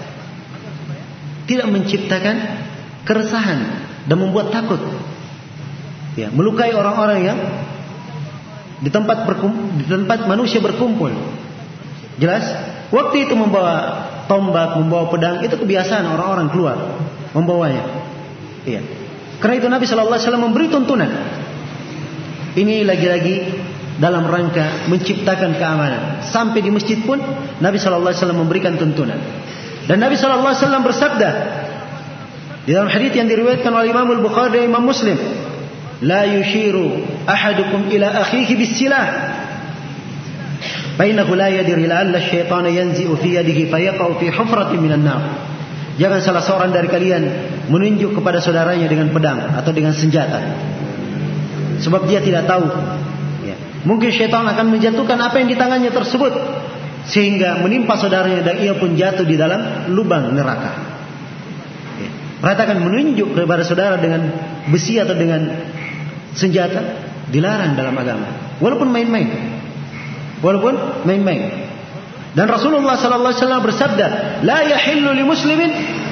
A: tidak menciptakan keresahan dan membuat takut, ya, melukai orang-orang yang di tempat berkum, di tempat manusia berkumpul. Jelas? Waktu itu membawa tombak, membawa pedang, itu kebiasaan orang-orang keluar membawanya. Iya. Karena itu Nabi sallallahu alaihi wasallam memberi tuntunan. Ini lagi-lagi dalam rangka menciptakan keamanan. Sampai di masjid pun Nabi sallallahu alaihi wasallam memberikan tuntunan. Dan Nabi sallallahu alaihi wasallam bersabda di dalam hadis yang diriwayatkan oleh Imam Al-Bukhari dan Imam Muslim, "La yushiru ahadukum ila akhihi bis-silah, bainahu la yadri la'alla asy-syaitana yanzi'u fi yadihi fayaqa'u fi hufratin minan nar." Jangan salah seorang dari kalian menunjuk kepada saudaranya dengan pedang atau dengan senjata, sebab dia tidak tahu, ya, mungkin syaitan akan menjatuhkan apa yang di tangannya tersebut sehingga menimpa saudaranya dan ia pun jatuh di dalam lubang neraka. Ya. Perhatikan, menunjuk kepada saudara dengan besi atau dengan senjata dilarang dalam agama, walaupun main-main, walaupun main-main. Dan Rasulullah sallallahu alaihi wasallam bersabda, "La yahillu li muslimin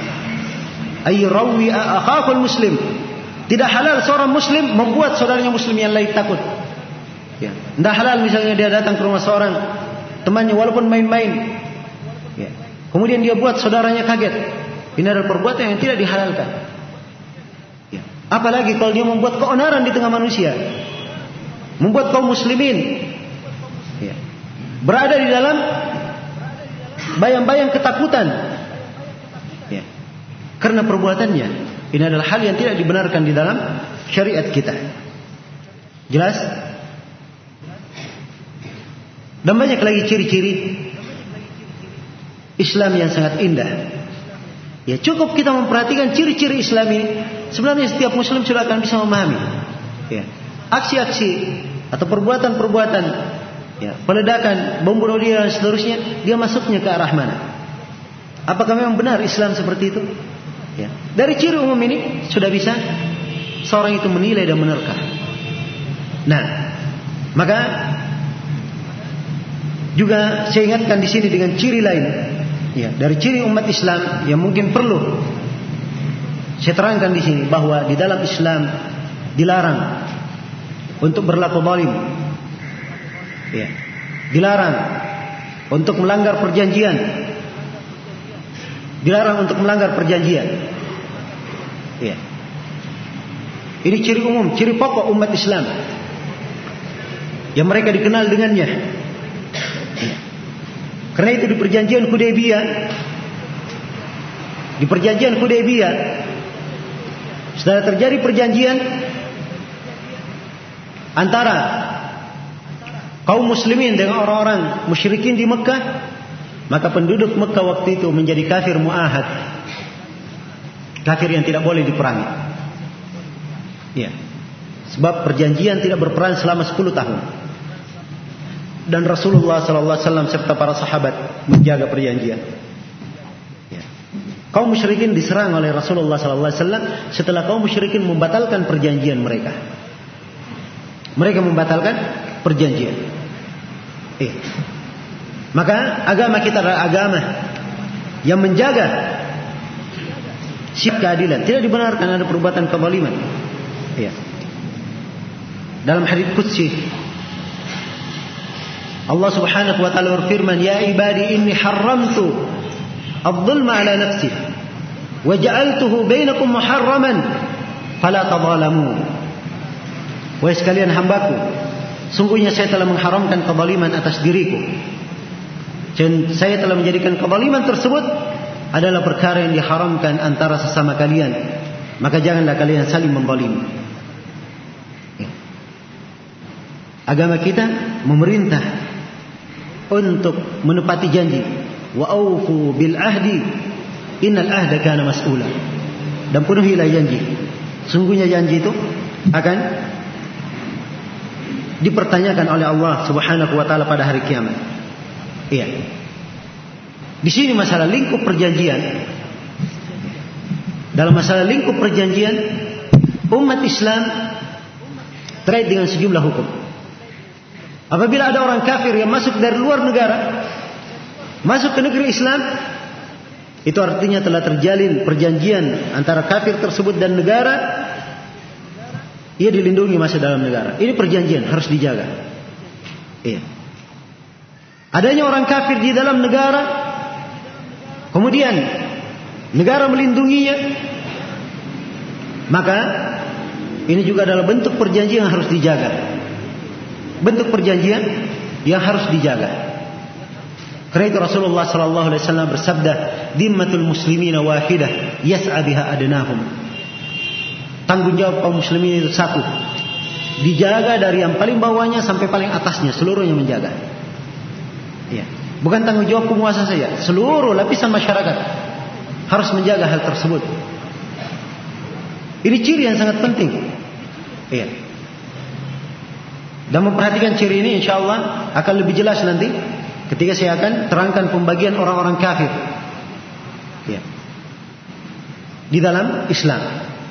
A: ay yurawi akhahu muslim." Tidak halal seorang muslim membuat saudaranya muslim yang lain takut. Ya, tidak halal misalnya dia datang ke rumah seorang temannya walaupun main-main, ya, kemudian dia buat saudaranya kaget. Ini adalah perbuatan yang tidak dihalalkan. Ya. Apalagi kalau dia membuat keonaran di tengah manusia, membuat kaum muslimin, ya, berada di dalam bayang-bayang ketakutan, ya, karena perbuatannya. Ini adalah hal yang tidak dibenarkan di dalam syariat kita. Jelas? Dan banyak lagi ciri-ciri Islam yang sangat indah. Ya, cukup kita memperhatikan ciri-ciri Islam ini, sebenarnya setiap muslim sudah akan bisa memahami. Ya, aksi-aksi atau perbuatan-perbuatan, ya, peledakan, bom bunuh diri dan seterusnya, dia masuknya ke arah mana? Apakah memang benar Islam seperti itu? Ya. Dari ciri umum ini sudah bisa seorang itu menilai dan menerka. Nah, maka juga saya ingatkan di sini dengan ciri lain, ya, dari ciri umat Islam yang mungkin perlu saya terangkan di sini, bahwa di dalam Islam dilarang untuk berlaku zalim. Ya. Dilarang untuk melanggar perjanjian. Dilarang untuk melanggar perjanjian. Ya. Ini ciri umum, ciri pokok umat Islam yang mereka dikenal dengannya. Ya. Karena itu di perjanjian Hudaybiyah, di perjanjian Hudaybiyah, setelah terjadi perjanjian antara kaum muslimin dengan orang-orang musyrikin di Mekah, maka penduduk Mekah waktu itu menjadi kafir muahad, kafir yang tidak boleh diperangi. Ya. Sebab perjanjian tidak berperang selama sepuluh tahun. Dan Rasulullah sallallahu alaihi wasallam serta para sahabat menjaga perjanjian. Ya. Kaum musyrikin diserang oleh Rasulullah sallallahu alaihi wasallam setelah kaum musyrikin membatalkan perjanjian mereka. Mereka membatalkan perjanjian. Eh. Maka agama kita adalah agama yang menjaga sifat keadilan. Tidak dibenarkan ada perbuatan kezaliman. Ya. Dalam hadits qudsi Allah Subhanahu wa taala berfirman, "Ya ibadi inni haramtu adh-dhulma 'ala nafsi wa ja'altuhu bainakum muharraman fala tadhalamu." Wahai sekalian hambaku, sungguhnya saya telah mengharamkan kezaliman atas diriku. Dan saya telah menjadikan kezaliman tersebut adalah perkara yang diharamkan antara sesama kalian. Maka janganlah kalian saling menzalimi. Agama kita memerintah untuk menepati janji. Wa aufu bil ahdi innal ahda kana mas'ula. Dan penuhilah janji. Sungguhnya janji itu akan dipertanyakan oleh Allah Subhanahu wa taala pada hari kiamat. Iya. Di sini masalah lingkup perjanjian. Dalam masalah lingkup perjanjian, umat Islam terkait dengan sejumlah hukum. Apabila ada orang kafir yang masuk dari luar negara, masuk ke negeri Islam, itu artinya telah terjalin perjanjian antara kafir tersebut dan negara. Ia dilindungi masuk dalam negara. Ini perjanjian harus dijaga. Iya. Adanya orang kafir di dalam negara, kemudian negara melindunginya, maka ini juga adalah bentuk perjanjian yang harus dijaga. Bentuk perjanjian yang harus dijaga. Karena itu Rasulullah sallallahu alaihi wasallam bersabda, "Dimmatul muslimina wahidah yas'a biha adnahum." Tanggung jawab kaum muslimin itu satu. Dijaga dari yang paling bawahnya sampai paling atasnya, seluruhnya menjaga. Ya. Bukan tanggung jawab penguasa saja, seluruh lapisan masyarakat harus menjaga hal tersebut. Ini ciri yang sangat penting. Iya. Dan memperhatikan ciri ini insyaallah akan lebih jelas nanti ketika saya akan terangkan pembagian orang-orang kafir. Ya. Di dalam Islam.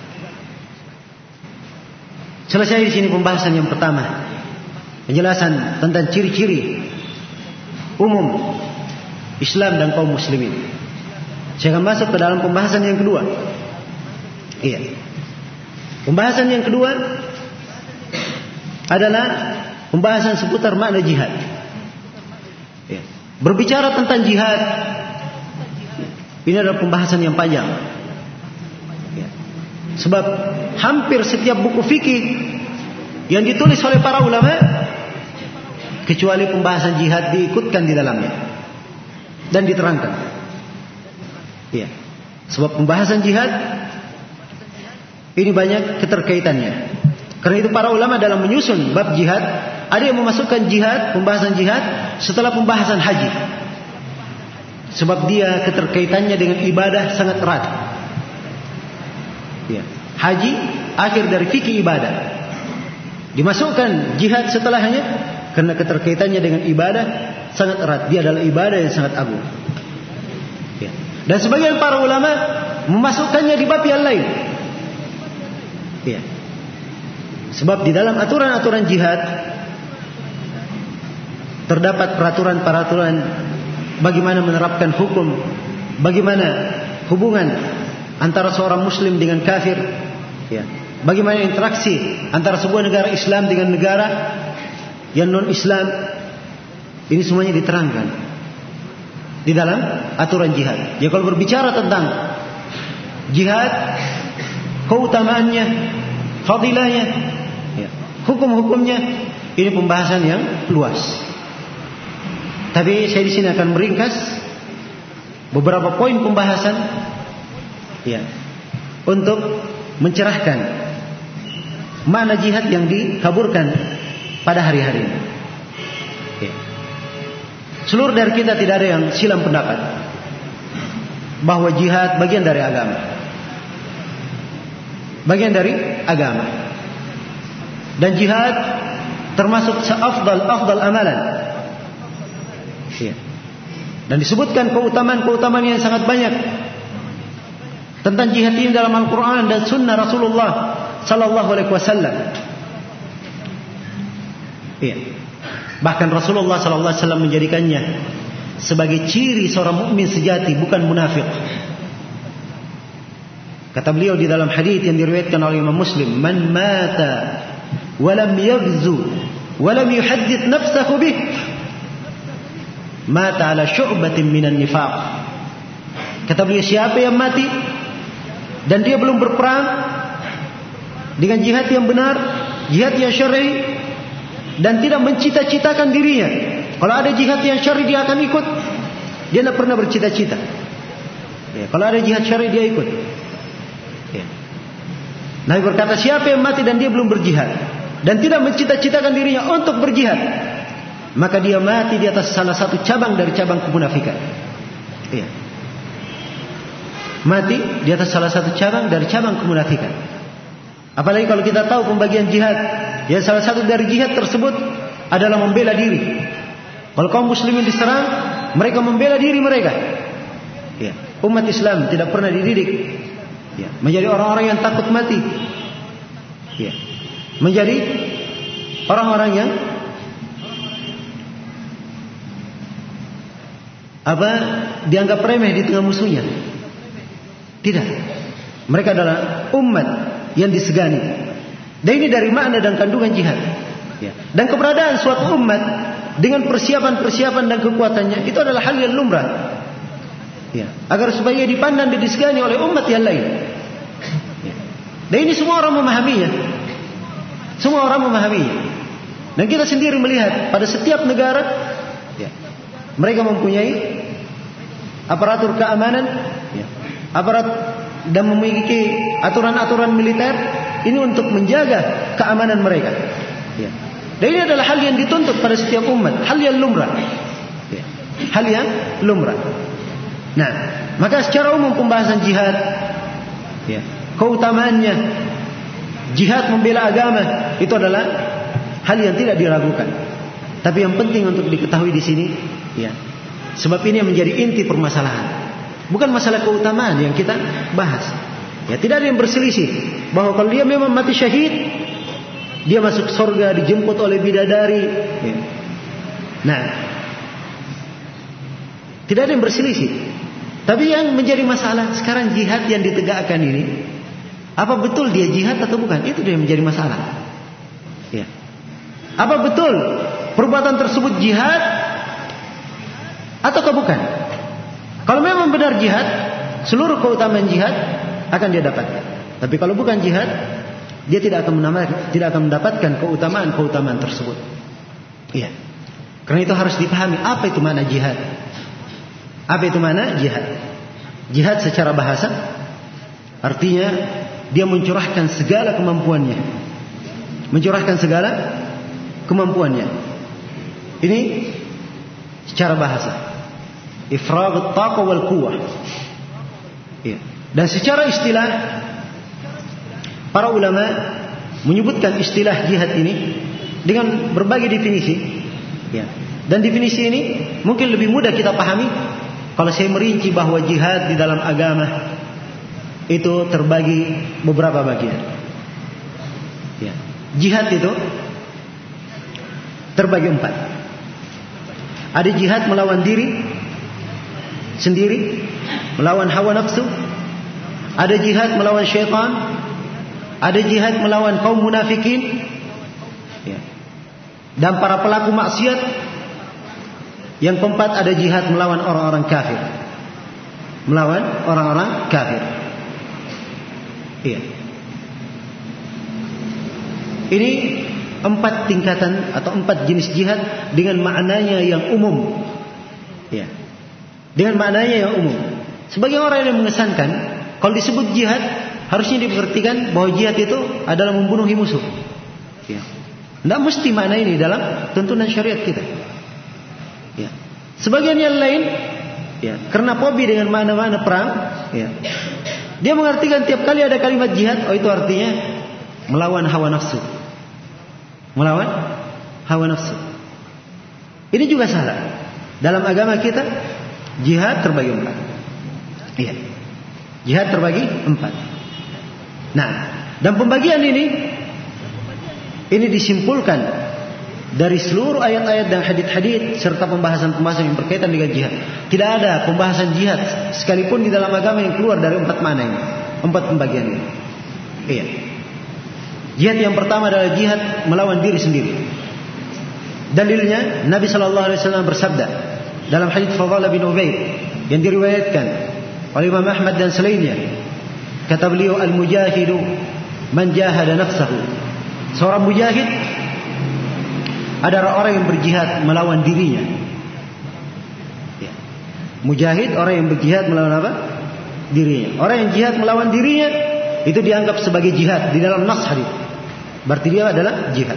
A: Selesai di sini pembahasan yang pertama, penjelasan tentang ciri-ciri umum Islam dan kaum muslimin. Saya akan masuk ke dalam pembahasan yang kedua. Iya. Pembahasan yang kedua adalah pembahasan seputar makna jihad. Iya. Berbicara tentang jihad, ini adalah pembahasan yang panjang. Iya. Sebab hampir setiap buku fikih yang ditulis oleh para ulama, kecuali pembahasan jihad diikutkan di dalamnya dan diterangkan. Iya. Sebab pembahasan jihad ini banyak keterkaitannya. Karena itu para ulama dalam menyusun bab jihad, ada yang memasukkan jihad, pembahasan jihad setelah pembahasan haji. Sebab dia keterkaitannya dengan ibadah sangat erat. Iya. Haji akhir dari fikih ibadah. Dimasukkan jihad setelahnya karena keterkaitannya dengan ibadah sangat erat. Dia adalah ibadah yang sangat agung. Ya. Dan sebagian para ulama memasukkannya di bab yang lain. Ya. Sebab di dalam aturan-aturan jihad terdapat peraturan-peraturan bagaimana menerapkan hukum, bagaimana hubungan antara seorang muslim dengan kafir, ya. Bagaimana interaksi antara sebuah negara Islam dengan negara yang non-Islam. Ini semuanya diterangkan di dalam aturan jihad. Ya, kalau berbicara tentang jihad, keutamaannya, fadilahnya, ya, hukum-hukumnya, ini pembahasan yang luas. Tapi saya di sini akan meringkas beberapa poin pembahasan, ya, untuk mencerahkan makna jihad yang dikaburkan pada hari-hari ini. seluruh dari kita tidak ada yang silam pendapat bahwa jihad bagian dari agama. Bagian dari agama. Dan jihad termasuk seafdal-afdal amalan. Ya. Dan disebutkan keutamaan-keutamaan yang sangat banyak tentang jihad ini dalam Al-Quran dan Sunnah Rasulullah Sallallahu Alaihi Wasallam. Ya. Bahkan Rasulullah Sallallahu Alaihi Wasallam menjadikannya sebagai ciri seorang mukmin sejati, bukan munafik. Kata beliau di dalam hadis yang diriwayatkan oleh Imam Muslim, "Man mata wa lam yaghzu wa lam yuhaddits nafsahu bih, mata ala syu'batin minan nifaq." Kata beliau, siapa yang mati dan dia belum berperang dengan jihad yang benar, jihad yang syar'i, dan tidak mencita-citakan dirinya. Kalau ada jihad yang syar'i dia akan ikut. Dia tidak pernah bercita-cita. Ya, kalau ada jihad syar'i dia ikut. Ya. Nabi berkata, siapa yang mati dan dia belum berjihad dan tidak mencita-citakan dirinya untuk berjihad, maka dia mati di atas salah satu cabang dari cabang kemunafikan. Ya. Mati di atas salah satu cabang dari cabang kemunafikan. Apalagi kalau kita tahu pembagian jihad, ya salah satu dari jihad tersebut adalah membela diri. Kalau kaum muslimin diserang, mereka membela diri mereka. Ya. Umat Islam tidak pernah dididik ya, menjadi orang-orang yang takut mati. Ya. Menjadi orang-orang yang apa dianggap remeh di tengah musuhnya. Tidak. Mereka adalah umat yang disegani. Dan ini dari makna dan kandungan jihad. Ya. Dan keberadaan suatu umat dengan persiapan-persiapan dan kekuatannya itu adalah hal yang lumrah. Ya. Agar supaya dipandang dan disegani oleh umat yang lain. Ya. Dan ini semua orang memahaminya. Semua orang memahaminya. Dan kita sendiri melihat pada setiap negara, ya, mereka mempunyai aparatur keamanan, ya, aparat dan memiliki aturan-aturan militer ini untuk menjaga keamanan mereka. Ya. Dan ini adalah hal yang dituntut pada setiap umat, hal yang lumrah. Ya. Hal yang lumrah. Nah, maka secara umum pembahasan jihad, ya, keutamaannya, jihad membela agama itu adalah hal yang tidak diragukan. Tapi yang penting untuk diketahui di sini, ya, sebab ini yang menjadi inti permasalahan. Bukan masalah keutamaan yang kita bahas. Ya, tidak ada yang berselisih bahwa kalau dia memang mati syahid, dia masuk surga, dijemput oleh bidadari. Ya. Nah, tidak ada yang berselisih. Tapi yang menjadi masalah sekarang jihad yang ditegakkan ini, apa betul dia jihad atau bukan? Itu yang menjadi masalah. Ya. Apa betul perbuatan tersebut jihad ataukah bukan? Kalau memang benar jihad, seluruh keutamaan jihad akan dia dapatkan. Tapi kalau bukan jihad, dia tidak akan mendapatkan, tidak akan mendapatkan keutamaan-keutamaan tersebut. Iya. Karena itu harus dipahami apa itu makna jihad. Apa itu makna jihad? Jihad secara bahasa artinya dia mencurahkan segala kemampuannya. Mencurahkan segala kemampuannya. Ini secara bahasa. Ifrag at-taqa wal quwwah. Ya. Dan secara istilah para ulama menyebutkan istilah jihad ini dengan berbagai definisi. Ya. Dan definisi ini mungkin lebih mudah kita pahami kalau saya merinci bahwa jihad di dalam agama itu terbagi beberapa bagian. Ya. Jihad itu terbagi empat. Ada jihad melawan diri sendiri, melawan hawa nafsu. Ada jihad melawan syaitan. Ada jihad melawan kaum munafikin, ya, dan para pelaku maksiat. Yang keempat ada jihad melawan orang-orang kafir. Melawan orang-orang kafir. Iya. Ini empat tingkatan atau empat jenis jihad dengan maknanya yang umum. Ya. Dengan maknanya yang umum. Sebagai orang yang mengesankan, kalau disebut jihad, harusnya dipengertikan bahwa jihad itu adalah membunuhi musuh. Ya. Tidak mesti makna ini dalam tuntunan syariat kita. Ya. Sebagian yang lain, ya, karena fobi dengan mana-mana perang, ya, dia mengartikan tiap kali ada kalimat jihad, oh itu artinya melawan hawa nafsu. Melawan hawa nafsu. Ini juga salah. Dalam agama kita, jihad terbagi empat. Iya. Jihad terbagi empat. Nah, dan pembagian ini, ini disimpulkan dari seluruh ayat-ayat dan hadits-hadits serta pembahasan-pembahasan yang berkaitan dengan jihad. Tidak ada pembahasan jihad sekalipun di dalam agama yang keluar dari empat mana ini, empat pembagian ini. Iya. Jihad yang pertama adalah jihad melawan diri sendiri. Dalilnya Nabi Shallallahu Alaihi Wasallam bersabda dalam hadits Fadhalah bin Ubaid yang diriwayatkan oleh Imam Ahmad dan selainnya, kata beliau, al-mujahidu man jahada nafsahu. Seorang mujahid adalah orang yang berjihad melawan dirinya. Ya. Mujahid orang yang berjihad melawan apa? Dirinya. Orang yang jihad melawan dirinya itu dianggap sebagai jihad di dalam nas hadis. Berarti dia adalah jihad.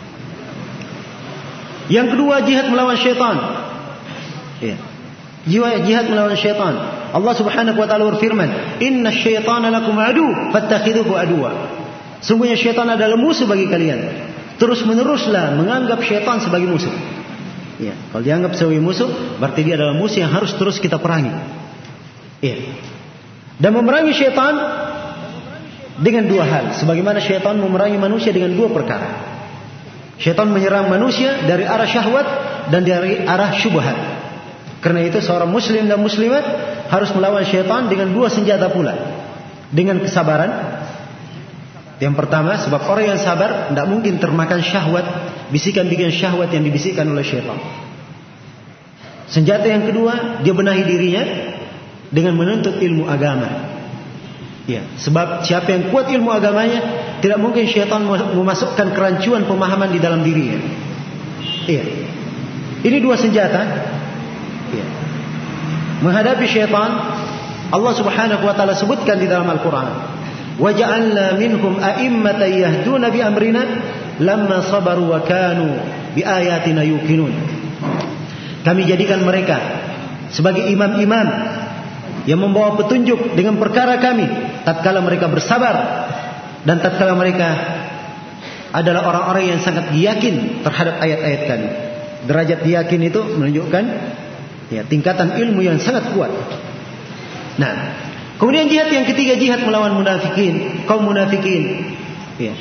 A: Yang kedua, jihad melawan syaitan. Ya. Jihad melawan syaitan. Allah Subhanahu wa taala berfirman, "Inna syaitana lakum adu, fattakhidhuhu aduwa." Sungguhnya syaitan adalah musuh bagi kalian. Terus-meneruslah menganggap syaitan sebagai musuh. Ya, kalau dianggap sebagai musuh, berarti dia adalah musuh yang harus terus kita perangi. Ya. Dan memerangi syaitan dengan dua hal. Sebagaimana syaitan memerangi manusia dengan dua perkara. Syaitan menyerang manusia dari arah syahwat dan dari arah syubhat. Karena itu seorang muslim dan muslimat harus melawan syaitan dengan dua senjata pula. Dengan kesabaran. Yang pertama, sebab orang yang sabar tidak mungkin termakan syahwat, bisikan-bisikan syahwat yang dibisikkan oleh syaitan. Senjata yang kedua, dia benahi dirinya dengan menuntut ilmu agama. Ya, sebab siapa yang kuat ilmu agamanya, tidak mungkin syaitan memasukkan kerancuan pemahaman di dalam dirinya. Iya. Ini dua senjata. Ya. Menghadapi syaitan, Allah Subhanahu wa taala sebutkan di dalam Al-Qur'an, "Wa ja'alna minhum a'immatan yahduna bi amrina lamma sabaru wa kanu bi ayatina yuqinun." Kami jadikan mereka sebagai imam-imam yang membawa petunjuk dengan perkara kami tatkala mereka bersabar dan tatkala mereka adalah orang-orang yang sangat yakin terhadap ayat-ayat kami. Derajat yakin itu menunjukkan ya, tingkatan ilmu yang sangat kuat. Nah, kemudian jihad yang ketiga, jihad melawan munafikin, kaum munafikin. Ya.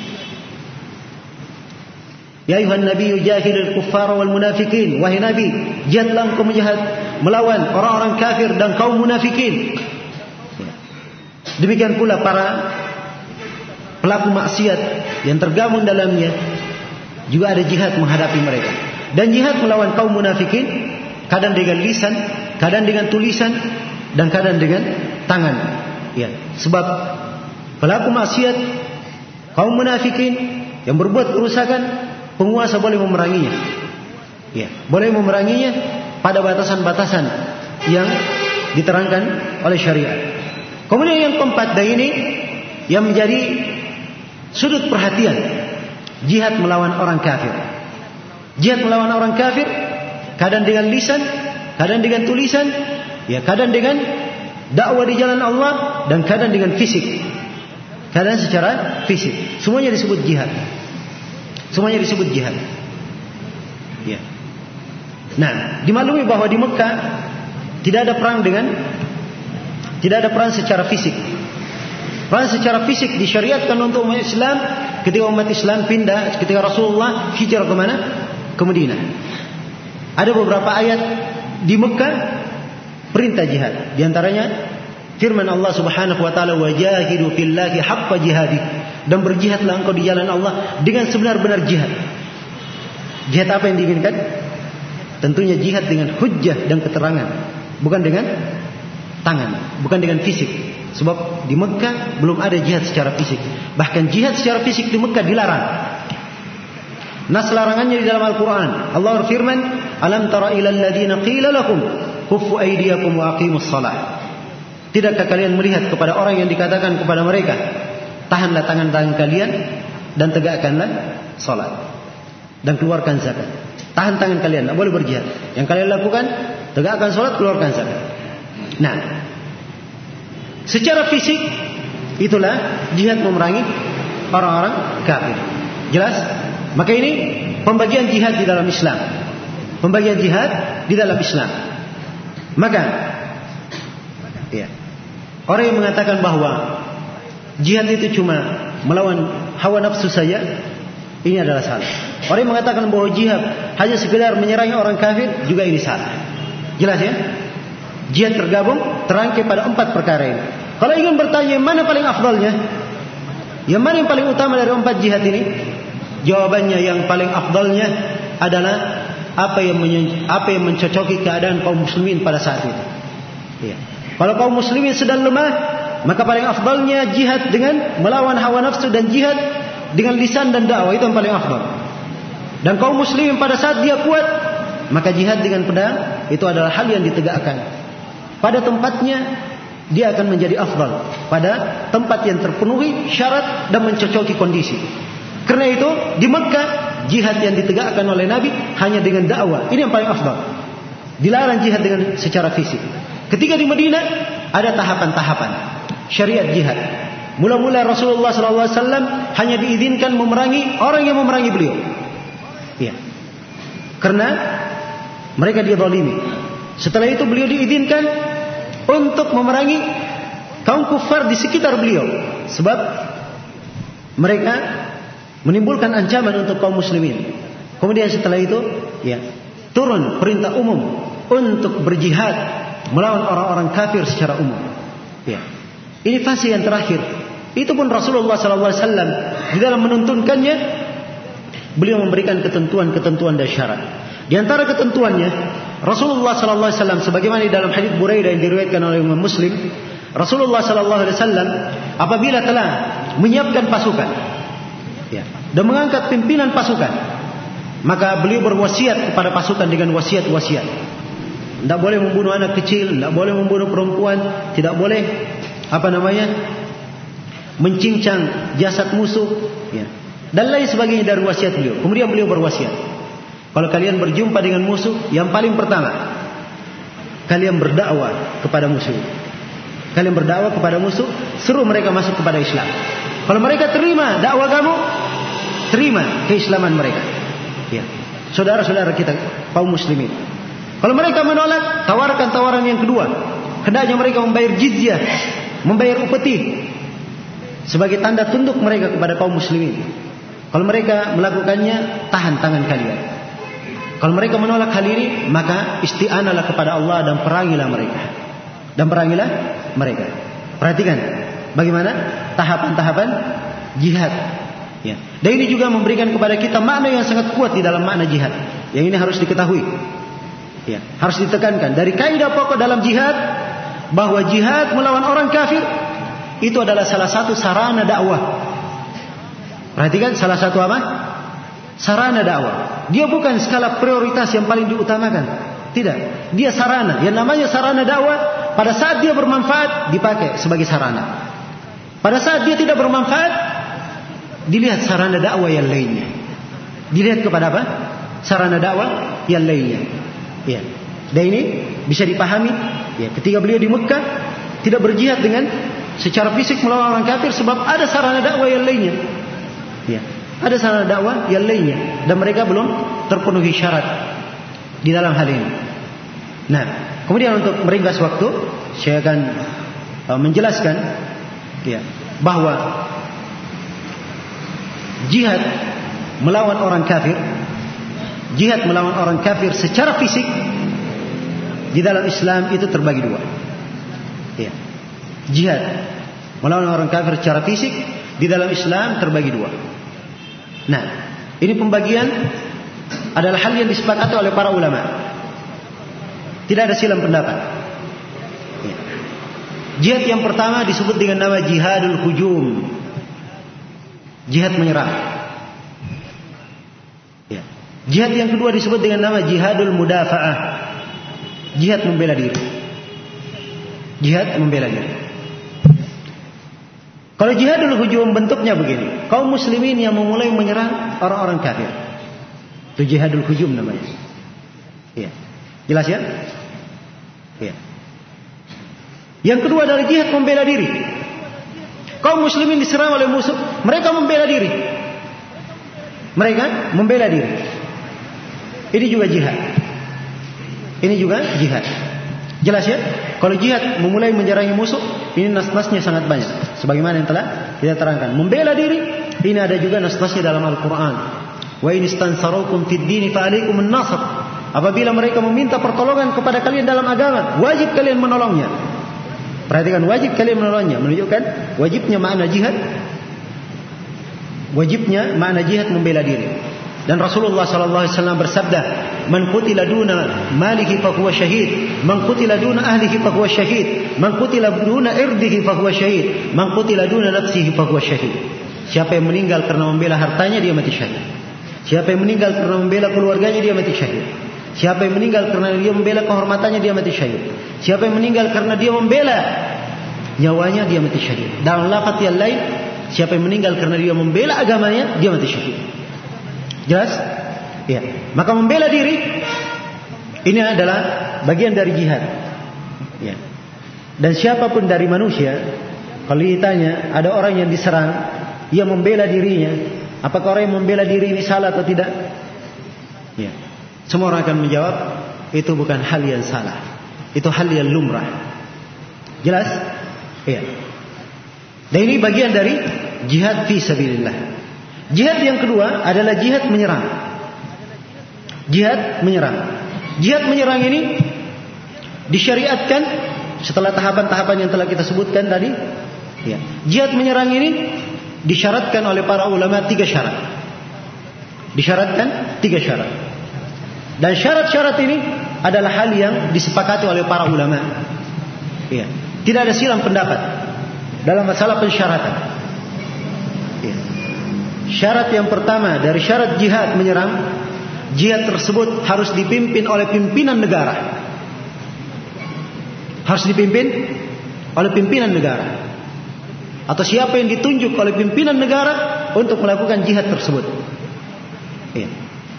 A: Ya ayuhan nabiyyu jahilil kuffara wal munafikin. Wahai nabi, jihadlah engkau menjihad melawan orang-orang kafir dan kaum munafikin. Ya. Demikian pula para pelaku maksiat yang tergabung dalamnya juga ada jihad menghadapi mereka. Dan jihad melawan kaum munafikin kadang dengan lisan, kadang dengan tulisan, dan kadang dengan tangan. Ya, sebab pelaku maksiat, kaum munafikin yang berbuat kerusakan, penguasa boleh memeranginya. Ya, boleh memeranginya pada batasan-batasan yang diterangkan oleh syariat. Kemudian yang keempat, dan ini yang menjadi sudut perhatian, jihad melawan orang kafir. Jihad melawan orang kafir kadang dengan lisan, kadang dengan tulisan, ya kadang dengan dakwah di jalan Allah, dan kadang dengan fisik. Kadang secara fisik. Semuanya disebut jihad. Semuanya disebut jihad. Ya. Nah, dimaklumi bahwa di Mekah tidak ada perang dengan tidak ada perang secara fisik. Perang secara fisik disyariatkan untuk umat Islam ketika umat Islam pindah, ketika Rasulullah hijrah ke mana? Ke Madinah. Ada beberapa ayat di Mekah perintah jihad. Di antaranya firman Allah Subhanahu wa taala, "Wajahidu fillahi haqqa jihadi." Dan berjihadlah engkau di jalan Allah dengan sebenar-benar jihad. Jihad apa yang diinginkan? Tentunya jihad dengan hujjah dan keterangan, bukan dengan tangan, bukan dengan fisik. Sebab di Mekah belum ada jihad secara fisik. Bahkan jihad secara fisik di Mekah dilarang. Nas larangannya di dalam Al-Quran. Allah berfirman, "Alam tara ilal ladina qila lakum kuffu aydiyakum wa aqimus salah." Tidakkah kalian melihat kepada orang yang dikatakan kepada mereka, tahanlah tangan-tangan kalian dan tegakkanlah salat dan keluarkan zakat. Tahan tangan kalian, tidak boleh berjihad. Yang kalian lakukan, tegakkan sholat, keluarkan zakat. Nah, secara fisik itulah jihad memerangi orang-orang kafir. Jelas? Maka ini pembagian jihad di dalam Islam. Pembagian jihad di dalam Islam. Maka ya, orang yang mengatakan bahwa jihad itu cuma melawan hawa nafsu saja, ini adalah salah. Orang yang mengatakan bahwa jihad hanya sekedar menyerang orang kafir, juga ini salah. Jelas ya? Jihad tergabung, terangkai pada empat perkara ini. Kalau ingin bertanya mana paling afdalnya, yang mana yang paling utama dari empat jihad ini? Jawabannya yang paling afdalnya adalah apa yang men- apa yang mencocoki keadaan kaum muslimin pada saat itu. Ya. Kalau kaum muslimin sedang lemah, maka paling afdalnya jihad dengan melawan hawa nafsu dan jihad dengan lisan dan dakwah, itu yang paling afdal. Dan kaum muslimin pada saat dia kuat, maka jihad dengan pedang itu adalah hal yang ditegakkan. Pada tempatnya dia akan menjadi afdal, pada tempat yang terpenuhi syarat dan mencocoki kondisi. Karena itu di Mekah jihad yang ditegakkan oleh Nabi hanya dengan dakwah, ini yang paling afdal. Dilarang jihad dengan secara fisik. Ketika di Madinah ada tahapan-tahapan syariat jihad. Mula-mula Rasulullah sallallahu alaihi wasallam hanya diizinkan memerangi orang yang memerangi beliau. Ya. Karena mereka dizalimi. Setelah itu beliau diizinkan untuk memerangi kaum kufar di sekitar beliau, sebab mereka menimbulkan ancaman untuk kaum muslimin. Kemudian setelah itu, ya, turun perintah umum untuk berjihad melawan orang-orang kafir secara umum. Ya. Ini fase yang terakhir. Itu pun Rasulullah sallallahu alaihi wasallam di dalam menuntunkannya, beliau memberikan ketentuan-ketentuan dan syarat. Di antara ketentuannya, Rasulullah sallallahu alaihi wasallam sebagaimana di dalam hadits Buraidah yang diriwayatkan oleh Imam Muslim, Rasulullah sallallahu alaihi wasallam apabila telah menyiapkan pasukan, ya, dan mengangkat pimpinan pasukan, maka beliau berwasiat kepada pasukan dengan wasiat-wasiat. Tidak boleh membunuh anak kecil, tidak boleh membunuh perempuan, tidak boleh apa namanya mencincang jasad musuh, ya, dan lain sebagainya dari wasiat beliau. Kemudian beliau berwasiat, kalau kalian berjumpa dengan musuh, yang paling pertama kalian berdakwah kepada musuh. Kalian berdakwah kepada musuh, seru mereka masuk kepada Islam. Kalau mereka terima dakwah kamu, terima keislaman mereka. Ya, saudara-saudara kita kaum muslimin. Kalau mereka menolak, tawarkan tawaran yang kedua. Hendaknya mereka membayar jizyah, membayar upeti sebagai tanda tunduk mereka kepada kaum muslimin. Kalau mereka melakukannya, tahan tangan kalian. Kalau mereka menolak hal ini, maka isti'analah kepada Allah dan perangilah mereka. Dan perangilah mereka. Perhatikan bagaimana tahapan-tahapan jihad. Ya. Dan ini juga memberikan kepada kita makna yang sangat kuat di dalam makna jihad. Yang ini harus diketahui. Ya, harus ditekankan dari kaidah pokok dalam jihad bahwa jihad melawan orang kafir itu adalah salah satu sarana dakwah. Perhatikan, salah satu apa? Sarana dakwah. Dia bukan skala prioritas yang paling diutamakan. Tidak. Dia sarana. Yang namanya sarana dakwah, pada saat dia bermanfaat dipakai sebagai sarana. Pada saat dia tidak bermanfaat, dilihat sarana dakwah yang lainnya. Dilihat kepada apa? Sarana dakwah yang lainnya. Ya. Dan ini bisa dipahami, ya, ketika beliau di Mekah tidak berjihad dengan secara fisik melawan orang kafir sebab ada sarana dakwah yang lainnya. Ya, ada sarana dakwah yang lainnya dan mereka belum terpenuhi syarat di dalam hal ini. Nah, kemudian untuk meringkas waktu, saya akan uh, menjelaskan, ya, bahwa jihad melawan orang kafir, jihad melawan orang kafir secara fisik di dalam Islam itu terbagi dua. Ya. Jihad melawan orang kafir secara fisik di dalam Islam terbagi dua. Nah, ini pembagian adalah hal yang disepakati oleh para ulama. Tidak ada silang pendapat. Ya. Jihad yang pertama disebut dengan nama jihadul hujum. Jihad menyerang. Ya. Jihad yang kedua disebut dengan nama jihadul mudafa'ah. Jihad membela diri. Jihad membela diri. Kalau jihadul hujum bentuknya begini, kaum muslimin yang memulai menyerang orang-orang kafir. Itu jihadul hujum namanya. Ya. Jelas ya? Ya. Yang kedua dari jihad membela diri. Kaum muslimin diserang oleh musuh, mereka membela diri. Mereka membela diri. Ini juga jihad. Ini juga jihad. Jelas ya? Kalau jihad memulai menjerangi musuh, ini nas-nasnya sangat banyak. Sebagaimana yang telah kita terangkan. Membela diri, ini ada juga nas-nasnya dalam Al-Quran. Wa in istansarukum fid dini fa alaikum an-nasr. Apabila mereka meminta pertolongan kepada kalian dalam agama, wajib kalian menolongnya. Perhatikan, wajib kalian menolongnya. Menunjukkan wajibnya makna jihad. Wajibnya makna jihad membela diri. Dan Rasulullah sallallahu alaihi wasallam bersabda, "Man qutila duna malihi fa huwa syahid, man qutila duna ahlihi fa huwa syahid, man qutila duna irdihi fa huwa syahid, man qutila duna nafsihi fa huwa syahid." Siapa yang meninggal karena membela hartanya, dia mati syahid. Siapa yang meninggal karena membela keluarganya, dia mati syahid. Siapa yang meninggal karena dia membela kehormatannya, dia mati syahid. Siapa yang meninggal karena dia membela nyawanya, dia mati syahid. Dalam lafaz yang lain, siapa yang meninggal karena dia membela agamanya, dia mati syahid. Jelas? Ya. Maka membela diri ini adalah bagian dari jihad. Ya. Dan siapapun dari manusia, kalau ditanya ada orang yang diserang, ia membela dirinya, apakah orang yang membela diri ini salah atau tidak? Ya. Semua orang akan menjawab, itu bukan hal yang salah. Itu hal yang lumrah. Jelas? Ya. Dan ini bagian dari jihad fi sabilillah. Jihad yang kedua adalah jihad menyerang. Jihad menyerang. Jihad menyerang ini disyariatkan setelah tahapan-tahapan yang telah kita sebutkan tadi. Ya. Jihad menyerang ini disyaratkan oleh para ulama tiga syarat. Disyaratkan tiga syarat. Dan syarat-syarat ini adalah hal yang disepakati oleh para ulama. Ya. Tidak ada silang pendapat dalam masalah pensyaratan. Ya. Syarat yang pertama dari syarat jihad menyerang, jihad tersebut harus dipimpin oleh pimpinan negara. Harus dipimpin oleh pimpinan negara. Atau siapa yang ditunjuk oleh pimpinan negara untuk melakukan jihad tersebut. Ya.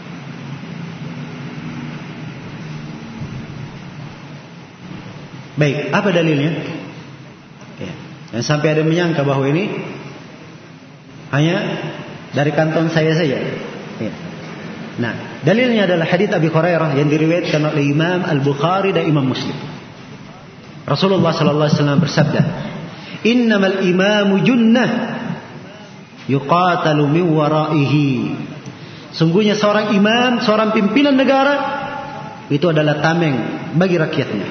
A: Baik, apa dalilnya? Ya. Yang sampai ada menyangka bahwa ini hanya dari kantong saya saja. Ya. Nah, dalilnya adalah hadits Abi Hurairah yang diriwayatkan oleh Imam Al-Bukhari dan Imam Muslim. Rasulullah sallallahu alaihi wasallam bersabda, "Innamal imamu junnah yuqatalu min waraihi." Sungguhnya seorang imam, seorang pimpinan negara itu adalah tameng bagi rakyatnya.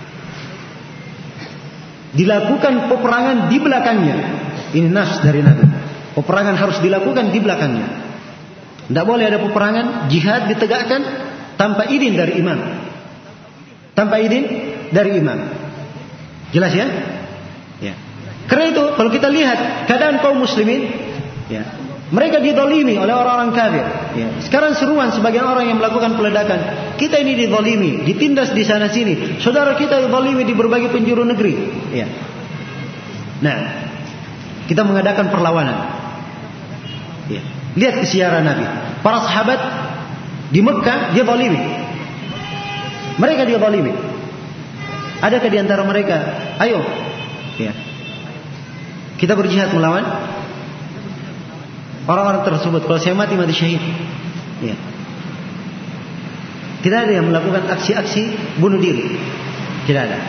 A: Dilakukan peperangan di belakangnya. Ini nas dari Nabi. Peperangan harus dilakukan di belakangnya. Tidak boleh ada peperangan, jihad ditegakkan tanpa izin dari imam. Tanpa izin dari imam. Jelas ya? Ya. Karena itu kalau kita lihat keadaan kaum muslimin, ya, mereka dizalimi oleh orang-orang kafir. Ya. Sekarang seruan sebagian orang yang melakukan peledakan, kita ini dizalimi, ditindas di sana sini. Saudara kita dizalimi di berbagai penjuru negeri. Ya. Nah, kita mengadakan perlawanan. Ya. Lihat kesiaran Nabi. Para sahabat di Mekah dia zalimi. Mereka dia zalimi. Adakah di antara mereka, ayo, ya, kita berjihad melawan orang-orang tersebut? Kalau saya mati, mati syahid. Ya. Tidak ada yang melakukan aksi-aksi bunuh diri. Tidak ada.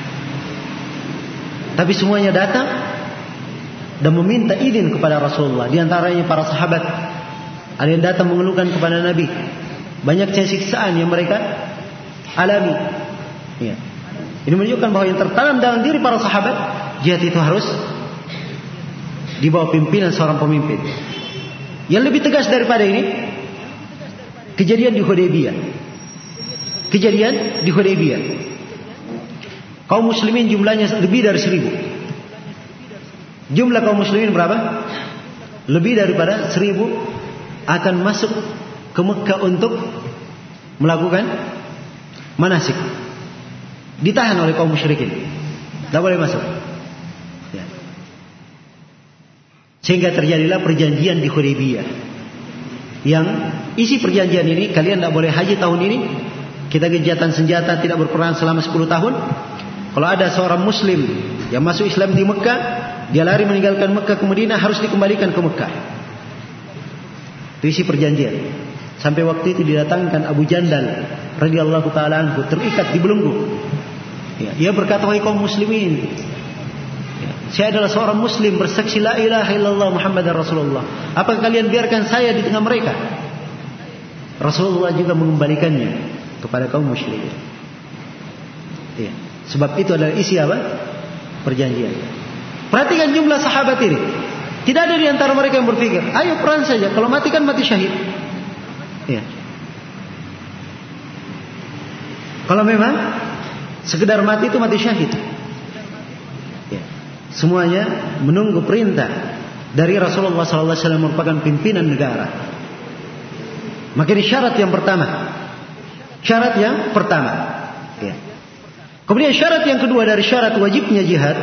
A: Tapi semuanya datang dan meminta izin kepada Rasulullah. Di antaranya para sahabat, ada yang datang mengeluhkan kepada Nabi banyaknya siksaan yang mereka alami. Ya. Ini menunjukkan bahwa yang tertanam dalam diri para sahabat, jihad itu harus di bawah pimpinan seorang pemimpin. Yang lebih tegas daripada ini, kejadian di Hudaybiyah. Kejadian di Hudaybiyah. Kaum muslimin jumlahnya lebih dari seribu. Jumlah kaum muslimin berapa? Lebih daripada seribu akan masuk ke Mekah untuk melakukan manasik. Ditahan oleh kaum musyrikin, tidak boleh masuk. Ya. Sehingga terjadilah perjanjian di Hudaybiyah yang isi perjanjian ini, kalian tidak boleh haji tahun ini, kita gencatan senjata, tidak berperang selama sepuluh tahun. Kalau ada seorang muslim yang masuk Islam di Mekah, dia lari meninggalkan Mekah ke Madinah, harus dikembalikan ke Mekah. Itu isi perjanjian. Sampai waktu itu didatangkan Abu Jandal radhiyallahu taala anhu, terikat di belenggu. Ya, dia berkata, wahai kaum muslimin, ya, saya adalah seorang muslim bersaksi la ilaha illallah Muhammadar Rasulullah. Apakah kalian biarkan saya di tengah mereka? Rasulullah juga mengembalikannya kepada kaum musyrikin. Ya, sebab itu adalah isi apa? Perjanjian. Perhatikan jumlah sahabat ini. Tidak ada di antara mereka yang berpikir, ayo perang saja, kalau mati kan mati syahid. Ya. Kalau memang sekedar mati itu mati syahid. Ya. Semuanya menunggu perintah dari Rasulullah sallallahu alaihi wasallam merupakan pimpinan negara. Maka ini syarat yang pertama. Syarat yang pertama. Ya. Kemudian syarat yang kedua dari syarat wajibnya jihad,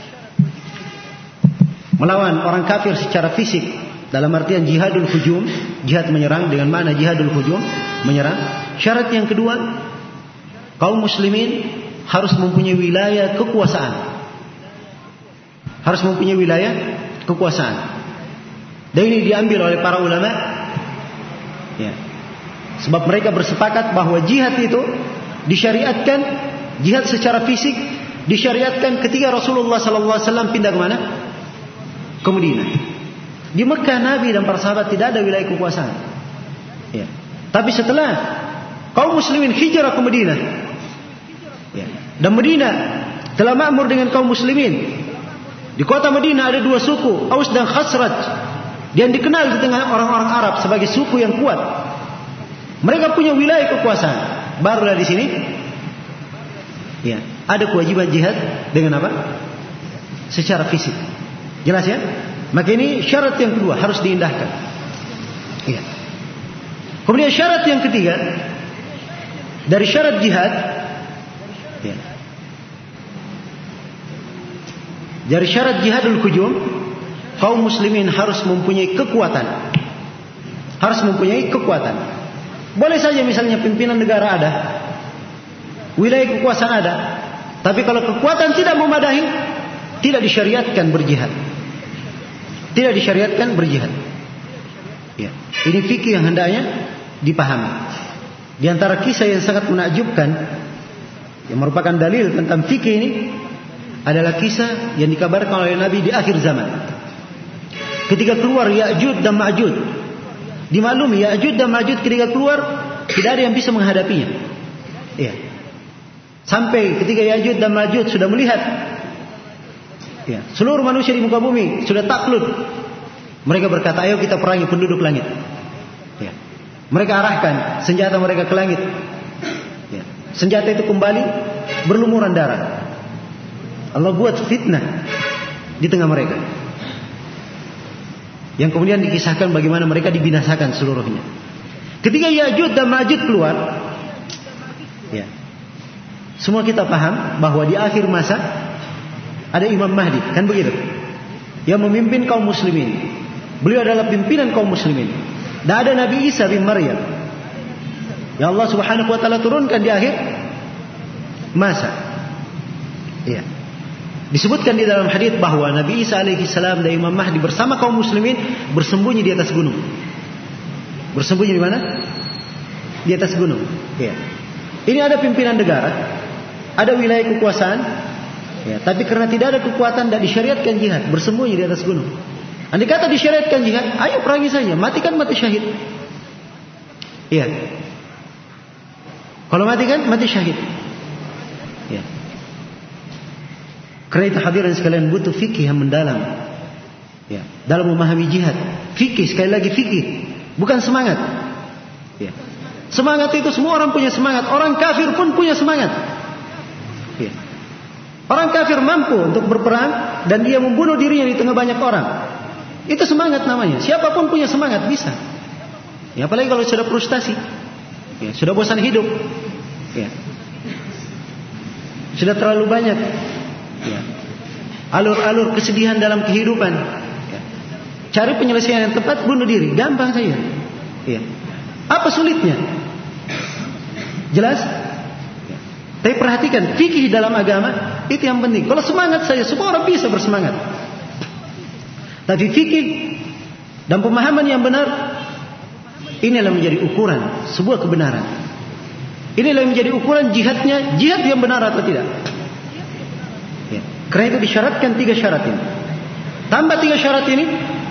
A: melawan orang kafir secara fisik, dalam artian jihadul hujum, jihad menyerang dengan makna jihadul hujum, menyerang. Syarat yang kedua, kaum muslimin harus mempunyai wilayah kekuasaan. Harus mempunyai wilayah kekuasaan. Dan ini diambil oleh para ulama, ya. Sebab mereka bersepakat bahwa jihad itu disyariatkan, jihad secara fisik disyariatkan ketika Rasulullah sallallahu alaihi wasallam pindah ke mana? Ke Madinah. Di Mekah Nabi dan para sahabat tidak ada wilayah kekuasaan. Ya. Tapi setelah kaum muslimin hijrah ke Madinah, ya, dan Madinah telah makmur dengan kaum muslimin. Di kota Madinah ada dua suku, Aus dan Khazraj, yang dikenal di tengah orang-orang Arab sebagai suku yang kuat. Mereka punya wilayah kekuasaan. Barulah di sini, ya, ada kewajiban jihad dengan apa? Secara fisik. Jelas ya? Maka ini syarat yang kedua harus diindahkan. Ya. Kemudian syarat yang ketiga dari syarat jihad, ya, dari syarat jihadul hujum, kaum muslimin harus mempunyai kekuatan. Harus mempunyai kekuatan. Boleh saja misalnya pimpinan negara ada, wilayah kekuasaan ada, tapi kalau kekuatan tidak memadai, tidak disyariatkan berjihad. Tidak disyariatkan berjihad. Ya. Ini fikih yang hendaknya dipahami. Di antara kisah yang sangat menakjubkan, yang merupakan dalil tentang fikih ini, adalah kisah yang dikabarkan oleh Nabi di akhir zaman. Ketika keluar Ya'juj dan Ma'juj, dimaklumi Ya'juj dan Ma'juj ketika keluar tidak ada yang bisa menghadapinya. Ya. Sampai ketika Ya'juj dan Ma'juj sudah melihat, ya, seluruh manusia di muka bumi sudah takluk, mereka berkata, ayo kita perangi penduduk langit. Ya. Mereka arahkan senjata mereka ke langit. Ya. Senjata itu kembali berlumuran darah. Allah buat fitnah di tengah mereka, yang kemudian dikisahkan bagaimana mereka dibinasakan seluruhnya. Ketika Ya'juj dan Ma'juj keluar, ya, semua kita paham bahwa di akhir masa ada Imam Mahdi, kan begitu? Yang memimpin kaum muslimin. Beliau adalah pimpinan kaum muslimin. Dan ada Nabi Isa bin Maryam, yang Allah Subhanahu wa taala turunkan di akhir masa. Iya. Disebutkan di dalam hadits bahwa Nabi Isa alaihi salam dan Imam Mahdi bersama kaum muslimin bersembunyi di atas gunung. Bersembunyi di mana? Di atas gunung. Iya. Ini ada pimpinan negara, ada wilayah kekuasaan. Ya, tapi karena tidak ada kekuatan, tidak disyariatkan jihad, bersembunyi di atas gunung. Andai kata disyariatkan jihad, ayo perangi saja, matikan mati syahid. Iya. Kalau mati kan mati syahid. Ya. Karena itu hadirin sekalian butuh fikih yang mendalam. Ya, dalam memahami jihad. Fikih, sekali lagi fikih, bukan semangat. Ya. Semangat itu semua orang punya semangat, orang kafir pun punya semangat. Ya. Orang kafir mampu untuk berperang dan dia membunuh dirinya di tengah banyak orang. Itu semangat namanya. Siapapun punya semangat, bisa. Ya, apalagi kalau sudah frustasi, ya, sudah bosan hidup, ya, sudah terlalu banyak, ya, alur-alur kesedihan dalam kehidupan. Ya. Cari penyelesaian yang tepat, bunuh diri, gampang saja. Ya. Apa sulitnya? Jelas? Tapi perhatikan, fikih dalam agama itu yang penting. Kalau semangat saya, semua orang bisa bersemangat. Tapi fikih dan pemahaman yang benar, inilah menjadi ukuran sebuah kebenaran. Inilah menjadi ukuran jihadnya, jihad yang benar atau tidak. Ya. Karena itu disyaratkan tiga syarat ini. Tambah tiga syarat ini,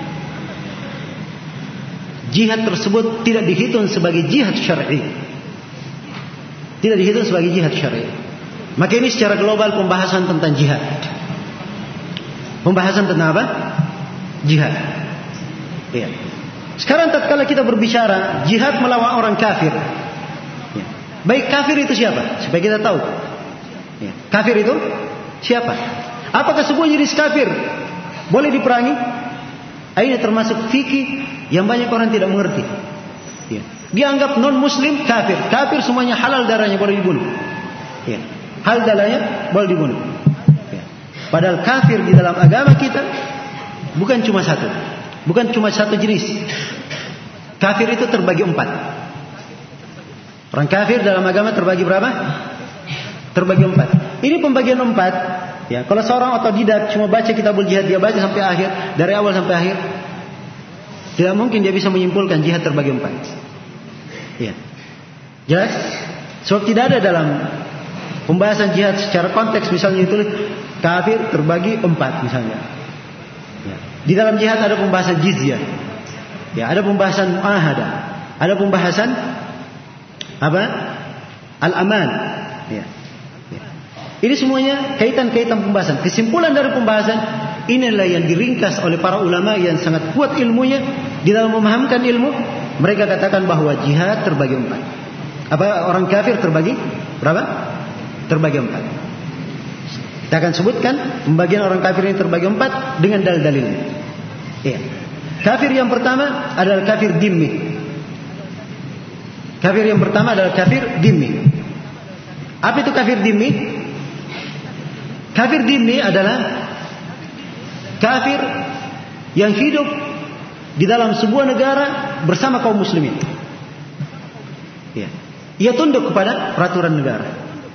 A: jihad tersebut tidak dihitung sebagai jihad syar'i. Tidak dihitung sebagai jihad syar'i. Maka ini secara global pembahasan tentang jihad. Pembahasan tentang apa? Jihad. Ya. Sekarang tatkala kita berbicara jihad melawan orang kafir. Ya. Baik, kafir itu siapa? Supaya kita tahu. Ya. Kafir itu siapa? Apakah semua jenis kafir boleh diperangi? Ini termasuk fikih yang banyak orang tidak mengerti. Ya. Dianggap non muslim kafir. Kafir semuanya halal darahnya, boleh dibunuh. Ya. Halal darahnya boleh dibunuh. Ya. Padahal kafir di dalam agama kita bukan cuma satu. Bukan cuma satu jenis. Kafir itu terbagi empat. Orang kafir dalam agama terbagi berapa? Terbagi empat. Ini pembagian empat. Ya, kalau seorang otodidak cuma baca kitabul jihad, dia baca sampai akhir, dari awal sampai akhir, tidak mungkin dia bisa menyimpulkan jihad terbagi empat. Ya. Jelas? Sebab tidak ada dalam pembahasan jihad secara konteks misalnya itu kafir terbagi empat misalnya. Ya. Di dalam jihad ada pembahasan jizyah. Ya, ada pembahasan muahadah, ada pembahasan apa? Al-aman. Ya. Ya. Ini semuanya kaitan-kaitan pembahasan. Kesimpulan dari pembahasan inilah yang diringkas oleh para ulama yang sangat kuat ilmunya di dalam memahamkan ilmu. Mereka katakan bahwa jihad terbagi empat. Apa, orang kafir terbagi berapa? Terbagi empat. Kita akan sebutkan pembagian orang kafir ini terbagi empat dengan dalil-dalilnya. Iya. Kafir yang pertama adalah kafir dhimmi. Kafir yang pertama adalah kafir dhimmi. Apa itu kafir dhimmi? Kafir dhimmi adalah kafir yang hidup di dalam sebuah negara bersama kaum muslimin. Ya. Ia tunduk kepada peraturan negara.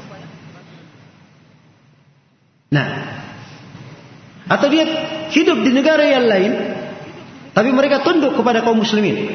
A: Nah, atau dia hidup di negara yang lain, tapi mereka tunduk kepada kaum muslimin.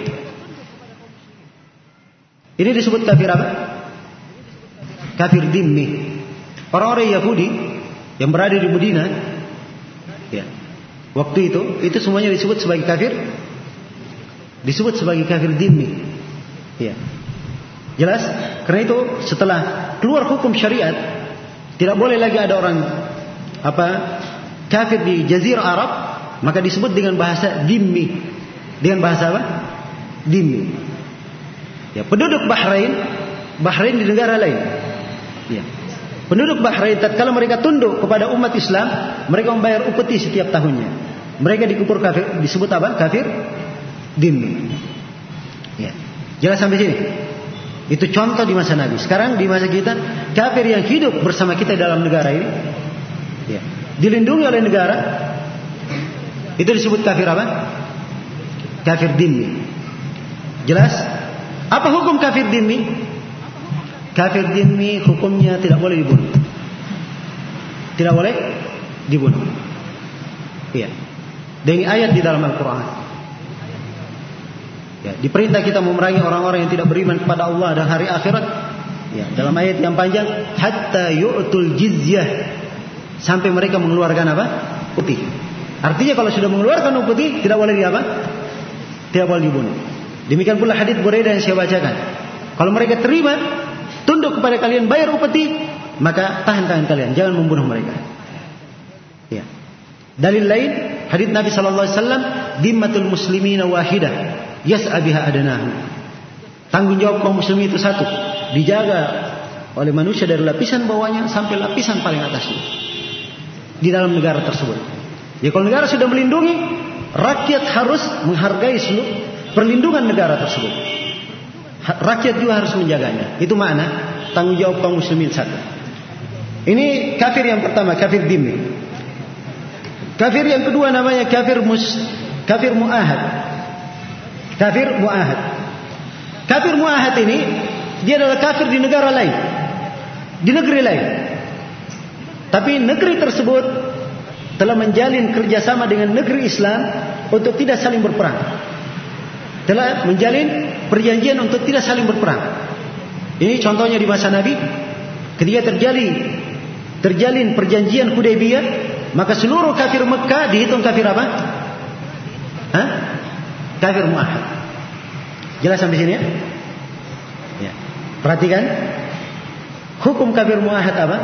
A: Ini disebut kafir apa? Kafir dhimmi. Orang-orang Yahudi yang berada di Madinah, ya, waktu itu, itu semuanya disebut sebagai kafir. Disebut sebagai kafir dhimmi. Ya. Jelas? Karena itu setelah keluar hukum syariat, tidak boleh lagi ada orang apa kafir di Jazirah Arab, maka disebut dengan bahasa dhimmi. Dengan bahasa apa? Dhimmi. Ya, penduduk Bahrain, Bahrain di negara lain. Ya. Penduduk Bahrain tatkala mereka tunduk kepada umat Islam, mereka membayar upeti setiap tahunnya. Mereka dikubur kafir, disebut apa? Kafir dhimmi. Ya. Jelas sampai sini? Itu contoh di masa Nabi. Sekarang di masa kita, kafir yang hidup bersama kita dalam negara ini, ya, dilindungi oleh negara, itu disebut kafir apa? Kafir dhimmi. Jelas? Apa hukum kafir dhimmi? Kafir dhimmi hukumnya tidak boleh dibunuh. Tidak boleh dibunuh. Iya. Dengan ayat di dalam Al-Quran. Ya, diperintah kita memerangi orang-orang yang tidak beriman kepada Allah dan hari akhirat. Ya, dalam ayat yang panjang, hatta yu'tul jizyah, sampai mereka mengeluarkan apa? Upeti. Artinya kalau sudah mengeluarkan upeti, tidak boleh di apa? Tidak boleh dibunuh. Demikian pula hadits Buraidah yang saya bacakan. Kalau mereka terima, tunduk kepada kalian, bayar upeti, maka tahan tangan kalian, jangan membunuh mereka. Ya. Dalil lain, hadits Nabi sallallahu alaihi wasallam, dimmatul muslimina wahidah, yas'a biha adanahu. Tanggung jawab kaum muslimin itu satu, dijaga oleh manusia dari lapisan bawahnya sampai lapisan paling atasnya di dalam negara tersebut. Ya, kalau negara sudah melindungi, rakyat harus menghargai seluruh perlindungan negara tersebut. Rakyat juga harus menjaganya. Itu makna tanggung jawab kaum muslimin satu. Ini kafir yang pertama, kafir dhimmi. Kafir yang kedua namanya kafir mus, kafir muahad. Kafir muahad. Kafir muahad ini dia adalah kafir di negara lain, di negeri lain. Tapi negeri tersebut telah menjalin kerjasama dengan negeri Islam untuk tidak saling berperang. Telah menjalin perjanjian untuk tidak saling berperang. Ini contohnya di masa Nabi, ketika terjadi terjalin perjanjian Hudaybiyah, maka seluruh kafir Mekah dihitung kafir apa? Hah? Kafir muahad. Jelas sampai sini ya? Ya. Perhatikan, hukum kafir muahad apa?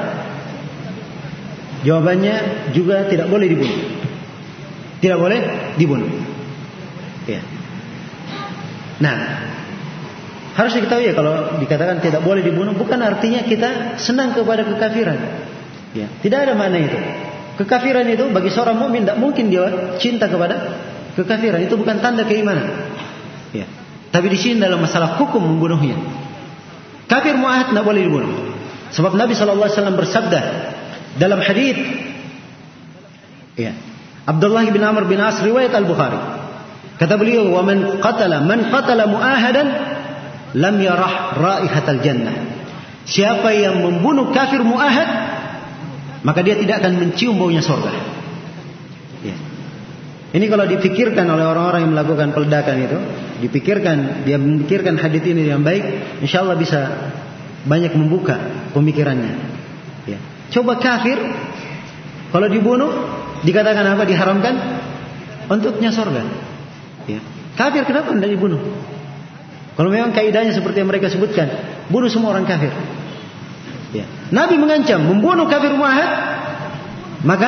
A: Jawabannya juga tidak boleh dibunuh. Tidak boleh dibunuh. Ya. Nah, harus diketahui ya, kalau dikatakan tidak boleh dibunuh, bukan artinya kita senang kepada kekafiran. Ya, tidak ada makna itu. Kekafiran itu bagi seorang mukmin tidak mungkin dia cinta kepada kekafiran. Itu bukan tanda keimanan. Ya. Tapi di sini dalam masalah hukum membunuhnya. Kafir muahad tidak boleh dibunuh. Sebab Nabi sallallahu alaihi wasallam bersabda dalam hadis, ya, Abdullah bin Amr bin As riwayat Al-Bukhari. Kata beliau, "Wa man qatala man qatala muahadan lam yarah raihatal jannah." Siapa yang membunuh kafir muahad, maka dia tidak akan mencium baunya surga. Ya. Ini kalau dipikirkan oleh orang-orang yang melakukan peledakan itu, dipikirkan, dia memikirkan hadis ini yang baik, insyaallah bisa banyak membuka pemikirannya. Ya. Coba kafir, kalau dibunuh, dikatakan apa? Diharamkan untuknya surga. Ya. Kafir kenapa tidak dibunuh? Kalau memang kaidahnya seperti yang mereka sebutkan, bunuh semua orang kafir. Ya. Nabi mengancam membunuh kafir muahad, maka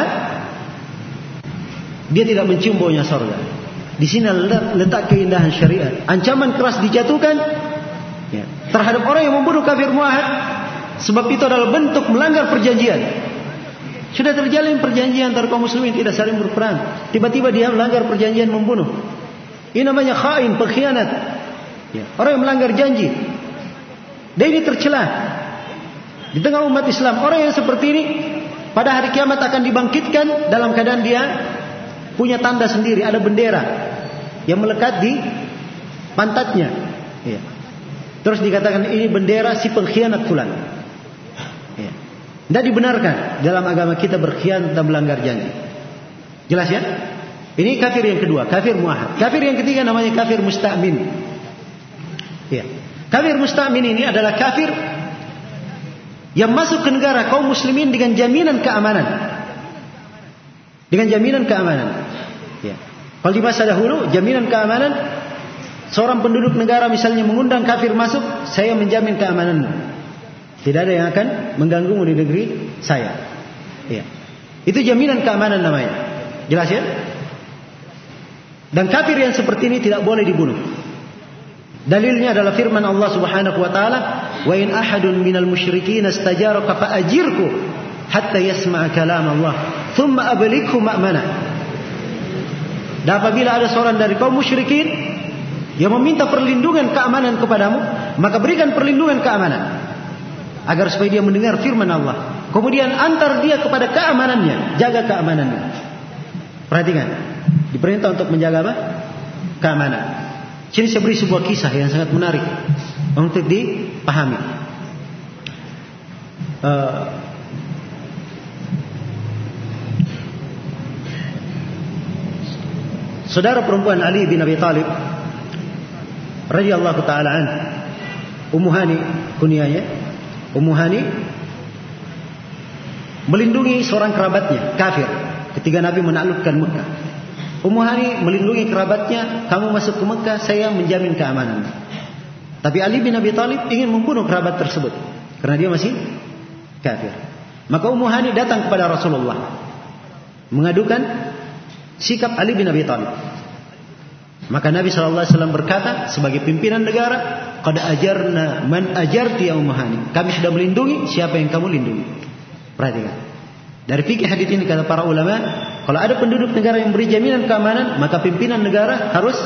A: dia tidak mencium baunya surga. Di sini letak keindahan syariat. Ancaman keras dijatuhkan, ya, terhadap orang yang membunuh kafir muahad, sebab itu adalah bentuk melanggar perjanjian. Sudah terjalin perjanjian antara kaum muslimin tidak saling berperang, tiba-tiba dia melanggar perjanjian membunuh. Ini namanya khain, pengkhianat. Ya. Orang yang melanggar janji, dia ini tercela di tengah umat Islam. Orang yang seperti ini pada hari kiamat akan dibangkitkan dalam keadaan dia punya tanda sendiri, ada bendera yang melekat di pantatnya. Ya. Terus dikatakan ini bendera si pengkhianat fulan. Ya. Tidak dibenarkan dalam agama kita berkhianat dan melanggar janji. Jelas ya? Ini kafir yang kedua, kafir muahad. Kafir yang ketiga namanya kafir musta'min. Ya. Kafir musta'min ini adalah kafir yang masuk ke negara kaum muslimin dengan jaminan keamanan. Dengan jaminan keamanan. Ya. Kalau di masa dahulu jaminan keamanan, seorang penduduk negara misalnya mengundang kafir masuk, saya menjamin keamananmu. Tidak ada yang akan mengganggumu di negeri saya. Ya. Itu jaminan keamanan namanya. Jelas ya? Dan kafir yang seperti ini tidak boleh dibunuh. Dalilnya adalah firman Allah Subhanahu wa taala, "Wa in ahadun minal musyrikin istajaraka fa ajirku hatta yasma'a kalam Allah, thumma ablighu ma'mana." Dan apabila ada seorang dari kaum musyrikin yang meminta perlindungan keamanan kepadamu, maka berikan perlindungan keamanan agar supaya dia mendengar firman Allah. Kemudian antar dia kepada keamanannya, jaga keamanannya. Perhatikan, diperintah untuk menjaga apa? Keamanan. Sini saya beri sebuah kisah yang sangat menarik untuk dipahami. Uh, saudara perempuan Ali bin Abi Thalib radhiyallahu taala an, Ummu Hani kunyahnya, Ummu Hani melindungi seorang kerabatnya kafir ketika Nabi menaklukkan Mekah. Ummu Hani melindungi kerabatnya, kamu masuk ke Mekah, saya menjamin keamanan. Tapi Ali bin Abi Thalib ingin membunuh kerabat tersebut karena dia masih kafir. Maka Ummu Hani datang kepada Rasulullah mengadukan sikap Ali bin Abi Thalib. Maka Nabi shallallahu alaihi wasallam berkata sebagai pimpinan negara, "Qad ajarna man ajarti ya Ummu Hani." Kami sudah melindungi siapa yang kamu lindungi. Perhatikan. Dari fikih hadis ini kata para ulama, kalau ada penduduk negara yang beri jaminan keamanan, maka pimpinan negara harus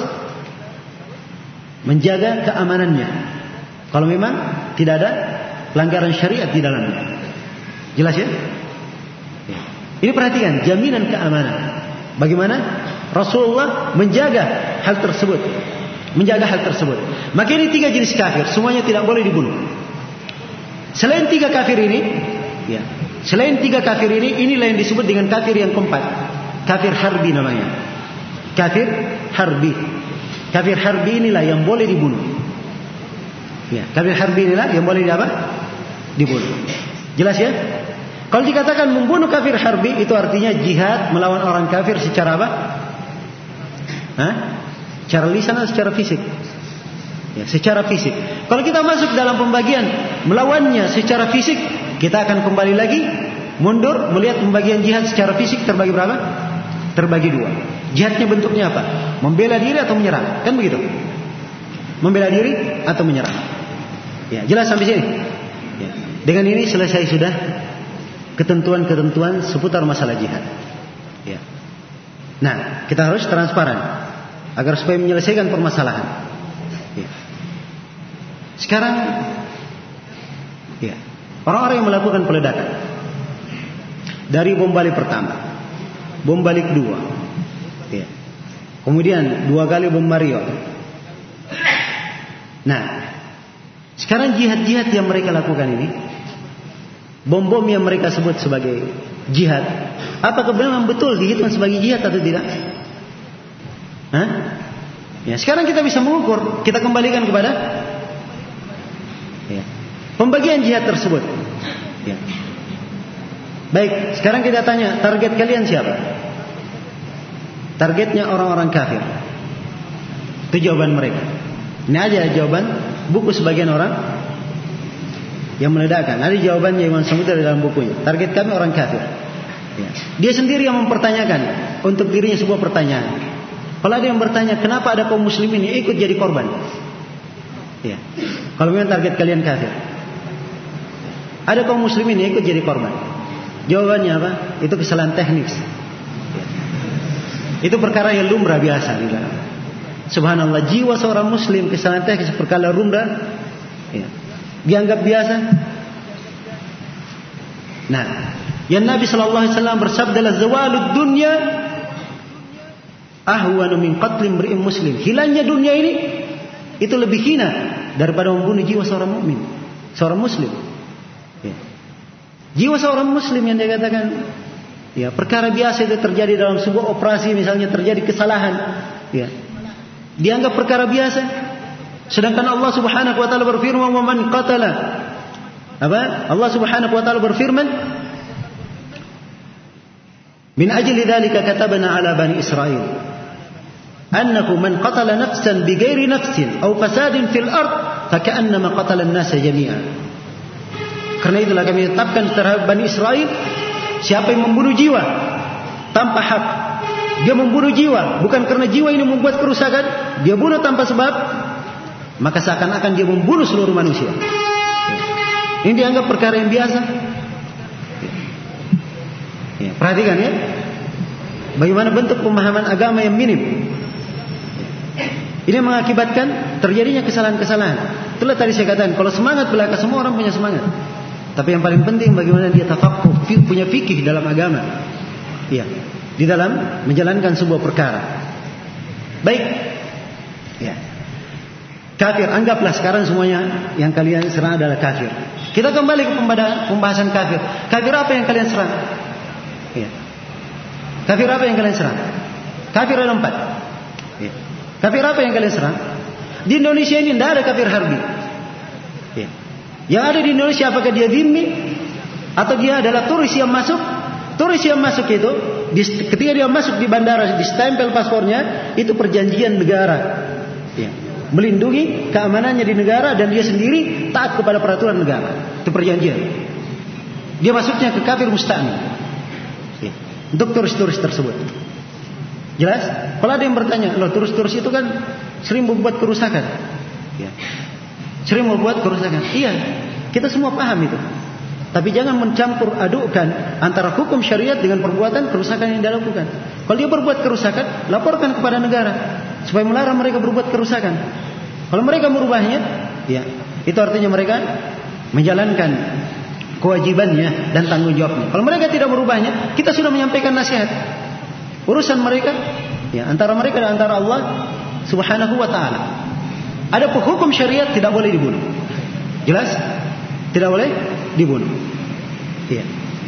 A: menjaga keamanannya. Kalau memang tidak ada pelanggaran syariat di dalamnya. Jelas ya? Ini perhatikan, jaminan keamanan. Bagaimana Rasulullah menjaga hal tersebut, menjaga hal tersebut. Maka ini tiga jenis kafir, semuanya tidak boleh dibunuh. Selain tiga kafir ini, ya, selain tiga kafir ini, inilah yang disebut dengan kafir yang keempat, kafir harbi namanya. Kafir harbi. Kafir harbi inilah yang boleh dibunuh. Ya, kafir harbi inilah yang boleh di apa? Dibunuh. Jelas ya? Kalau dikatakan membunuh kafir harbi, itu artinya jihad melawan orang kafir secara apa? Hah? Secara lisan atau secara fisik? Ya, secara fisik. Kalau kita masuk dalam pembagian melawannya secara fisik, kita akan kembali lagi mundur melihat pembagian jihad secara fisik terbagi berapa? Terbagi dua. Jihadnya bentuknya apa? Membela diri atau menyerang? Kan begitu? Membela diri atau menyerang? Ya, jelas sampai sini. Ya. Dengan ini selesai sudah ketentuan-ketentuan seputar masalah jihad. Ya. Nah, kita harus transparan agar supaya menyelesaikan permasalahan. Ya. Sekarang, ya, orang-orang yang melakukan peledakan dari bom balik pertama, bom balik dua, ya, kemudian dua kali bom Mario. Nah, sekarang jihad-jihad yang mereka lakukan ini, bom-bom yang mereka sebut sebagai jihad, apakah memang betul dihitung sebagai jihad atau tidak? Hah? Ya, sekarang kita bisa mengukur. Kita kembalikan kepada ya, pembagian jihad tersebut. Ya. Baik, sekarang kita tanya, target kalian siapa? Targetnya orang-orang kafir. Itu jawaban mereka. Ini aja jawaban buku sebagian orang yang meledakkan. Ada jawabannya Imam Samudra dalam bukunya. Target kami orang kafir. Ya. Dia sendiri yang mempertanyakan untuk dirinya sebuah pertanyaan. Kalau ada yang bertanya, kenapa ada kaum muslimin yang ikut jadi korban? Ya. Kalau memang target kalian kafir, ada kaum muslimin yang ikut jadi korban. Jawabannya apa? Itu kesalahan teknis. Ya. Itu perkara yang lumrah biasa. Juga. Subhanallah, jiwa seorang muslim kesalahan teknis perkara lumrah. Ya. Dianggap biasa. Nah, yang Nabi Shallallahu Alaihi Wasallam bersabda, "Zawalud dunya ahwanu min qatli imri'in muslim." Hilangnya dunia ini itu lebih hina daripada membunuh jiwa seorang mukmin, seorang muslim. Ya. Jiwa seorang muslim yang dikatakan, ya, perkara biasa itu terjadi dalam sebuah operasi, misalnya terjadi kesalahan, ya, dianggap perkara biasa. Sedangkan Allah Subhanahu wa taala berfirman, "Wa man qatala." Apa? Allah Subhanahu wa taala berfirman, "Min ajli dzalika katabna 'ala bani Israil annahu man qatala nafsan bighairi nafsin aw fasadin fil ard faka'annama qatala an-nasa jami'an." Karena itulah kami tetapkan terhadap Bani Israel, siapa yang membunuh jiwa tanpa hak, dia membunuh jiwa bukan karena jiwa ini membuat kerusakan, dia bunuh tanpa sebab, maka seakan-akan dia membunuh seluruh manusia. Ini dianggap perkara yang biasa. Ya, perhatikan ya, bagaimana bentuk pemahaman agama yang minim. Ini mengakibatkan terjadinya kesalahan-kesalahan. Itulah tadi saya katakan, kalau semangat belaka, semua orang punya semangat. Tapi yang paling penting bagaimana dia tafaqquh, punya fikih dalam agama. Ya, di dalam menjalankan sebuah perkara. Baik. Ya. Kafir, anggaplah sekarang semuanya yang kalian serang adalah kafir. Kita kembali ke pembahasan kafir. Kafir apa yang kalian serang? Ya. Kafir apa yang kalian serang? Kafir ada empat. Ya. Kafir apa yang kalian serang? Di Indonesia ini tidak ada kafir harbi. Ya. Yang ada di Indonesia apakah dia dhimmi atau dia adalah turis yang masuk? Turis yang masuk itu, ketika dia masuk di bandara, di stempel paspornya, itu perjanjian negara. Ya. Melindungi keamanannya di negara dan dia sendiri taat kepada peraturan negara. Itu perjanjian. Dia masuknya ke kafir musta'min. Ya. Untuk turis-turis tersebut. Jelas? Kalau ada yang bertanya, loh turis-turis itu kan sering membuat kerusakan. Ya. Sering membuat kerusakan. Iya, kita semua paham itu. Tapi jangan mencampur adukkan antara hukum syariat dengan perbuatan kerusakan yang dilakukan. Kalau dia berbuat kerusakan, laporkan kepada negara supaya melarang mereka berbuat kerusakan. Kalau mereka merubahnya, ya, itu artinya mereka menjalankan kewajibannya dan tanggung jawabnya. Kalau mereka tidak merubahnya, kita sudah menyampaikan nasihat. Urusan mereka, ya, antara mereka dan antara Allah Subhanahu wa taala. Ada hukum syariat tidak boleh dibunuh. Jelas? Tidak boleh dibunuh. Iya.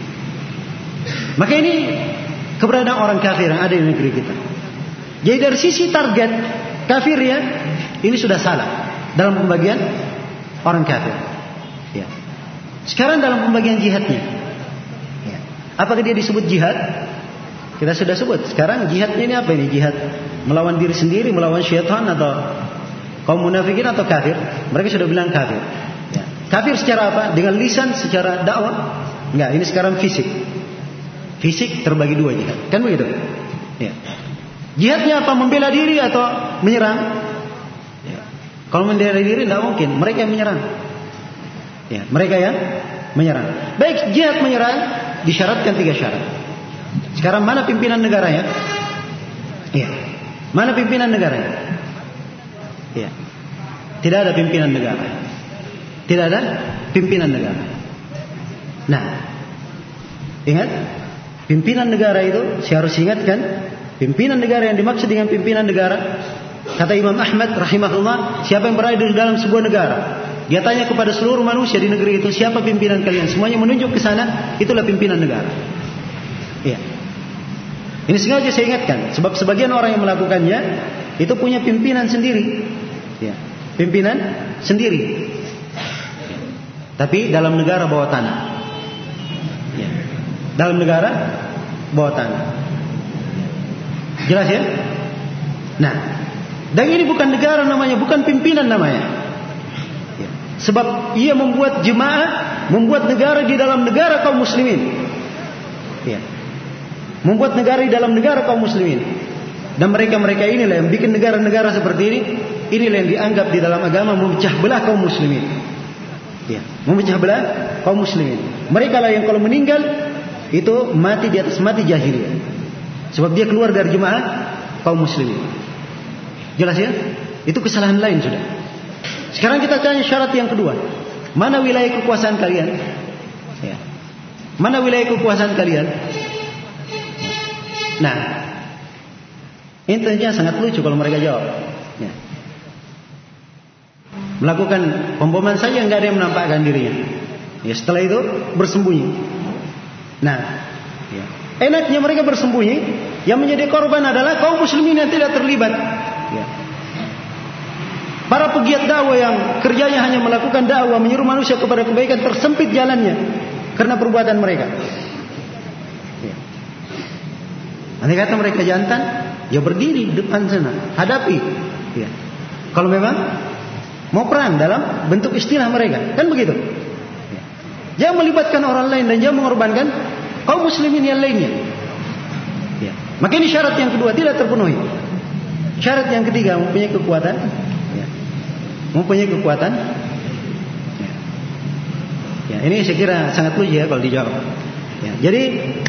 A: Maka ini keberadaan orang kafir yang ada di negeri kita. Jadi dari sisi target kafir ya, ini sudah salah dalam pembagian orang kafir. Ya. Sekarang dalam pembagian jihadnya, ya. Apakah dia disebut jihad? Kita sudah sebut. Sekarang jihadnya ini apa ini? Jihad melawan diri sendiri, melawan syaitan, atau kaum munafikin, atau kafir? Mereka sudah bilang kafir. Ya. Kafir secara apa? Dengan lisan, secara dakwah? Enggak. Ini sekarang fisik. Fisik terbagi dua jihad. Kan begitu? Ya. Jihadnya apa? Membela diri atau menyerang? Ya. Kalau membela diri tidak mungkin. Mereka yang menyerang. Ya. Mereka yang menyerang. Baik, jihad menyerang disyaratkan tiga syarat. Sekarang mana pimpinan negaranya? Ya. Mana pimpinan negaranya? Ya. Tidak ada pimpinan negara. Tidak ada pimpinan negara. Nah, ingat, pimpinan negara itu saya harus ingatkan, pimpinan negara yang dimaksud dengan pimpinan negara, kata Imam Ahmad rahimahullah, siapa yang berada di dalam sebuah negara, dia tanya kepada seluruh manusia di negeri itu, siapa pimpinan kalian? Semuanya menunjuk ke sana, itulah pimpinan negara. Iya. Ini sengaja saya ingatkan, sebab sebagian orang yang melakukannya itu punya pimpinan sendiri. Ya. Pimpinan sendiri. Tapi dalam negara bawah tanah. Ya. Dalam negara bawah tanah. Jelas ya? Nah, dan ini bukan negara namanya, bukan pimpinan namanya. Ya. Sebab ia membuat jemaah, membuat negara di dalam negara kaum muslimin. Ya. Membuat negara di dalam negara kaum muslimin. Dan mereka-mereka inilah yang bikin negara-negara seperti ini. Inilah yang dianggap di dalam agama memecah belah kaum muslimin. Ya, memecah belah kaum muslimin. Mereka lah yang kalau meninggal itu mati di atas mati jahiliyah. Sebab dia keluar dari jemaah kaum muslimin. Jelas ya? Itu kesalahan lain sudah. Sekarang kita tanya syarat yang kedua. Mana wilayah kekuasaan kalian? Ya. Mana wilayah kekuasaan kalian? Nah, ini tentunya sangat lucu kalau mereka jawab. Ya. Melakukan pemboman saja nggak ada yang menampakkan dirinya. Ya, setelah itu bersembunyi. Nah, ya. Enaknya mereka bersembunyi. Yang menjadi korban adalah kaum muslimin yang tidak terlibat. Ya. Para pegiat dakwah yang kerjanya hanya melakukan dakwah, menyuruh manusia kepada kebaikan, tersempit jalannya karena perbuatan mereka. Andai kata mereka jantan, ya berdiri di depan sana, hadapi. Ya. Kalau memang mau perang dalam bentuk istilah mereka, kan begitu. Ya. Jangan melibatkan orang lain dan jangan mengorbankan kaum muslimin yang lainnya. Ya. Maka ini syarat yang kedua tidak terpenuhi. Syarat yang ketiga mempunyai kekuatan. Ya. Mempunyai kekuatan. Ya. Ya, ini saya kira sangat lucu ya kalau dijawab. Ya. Jadi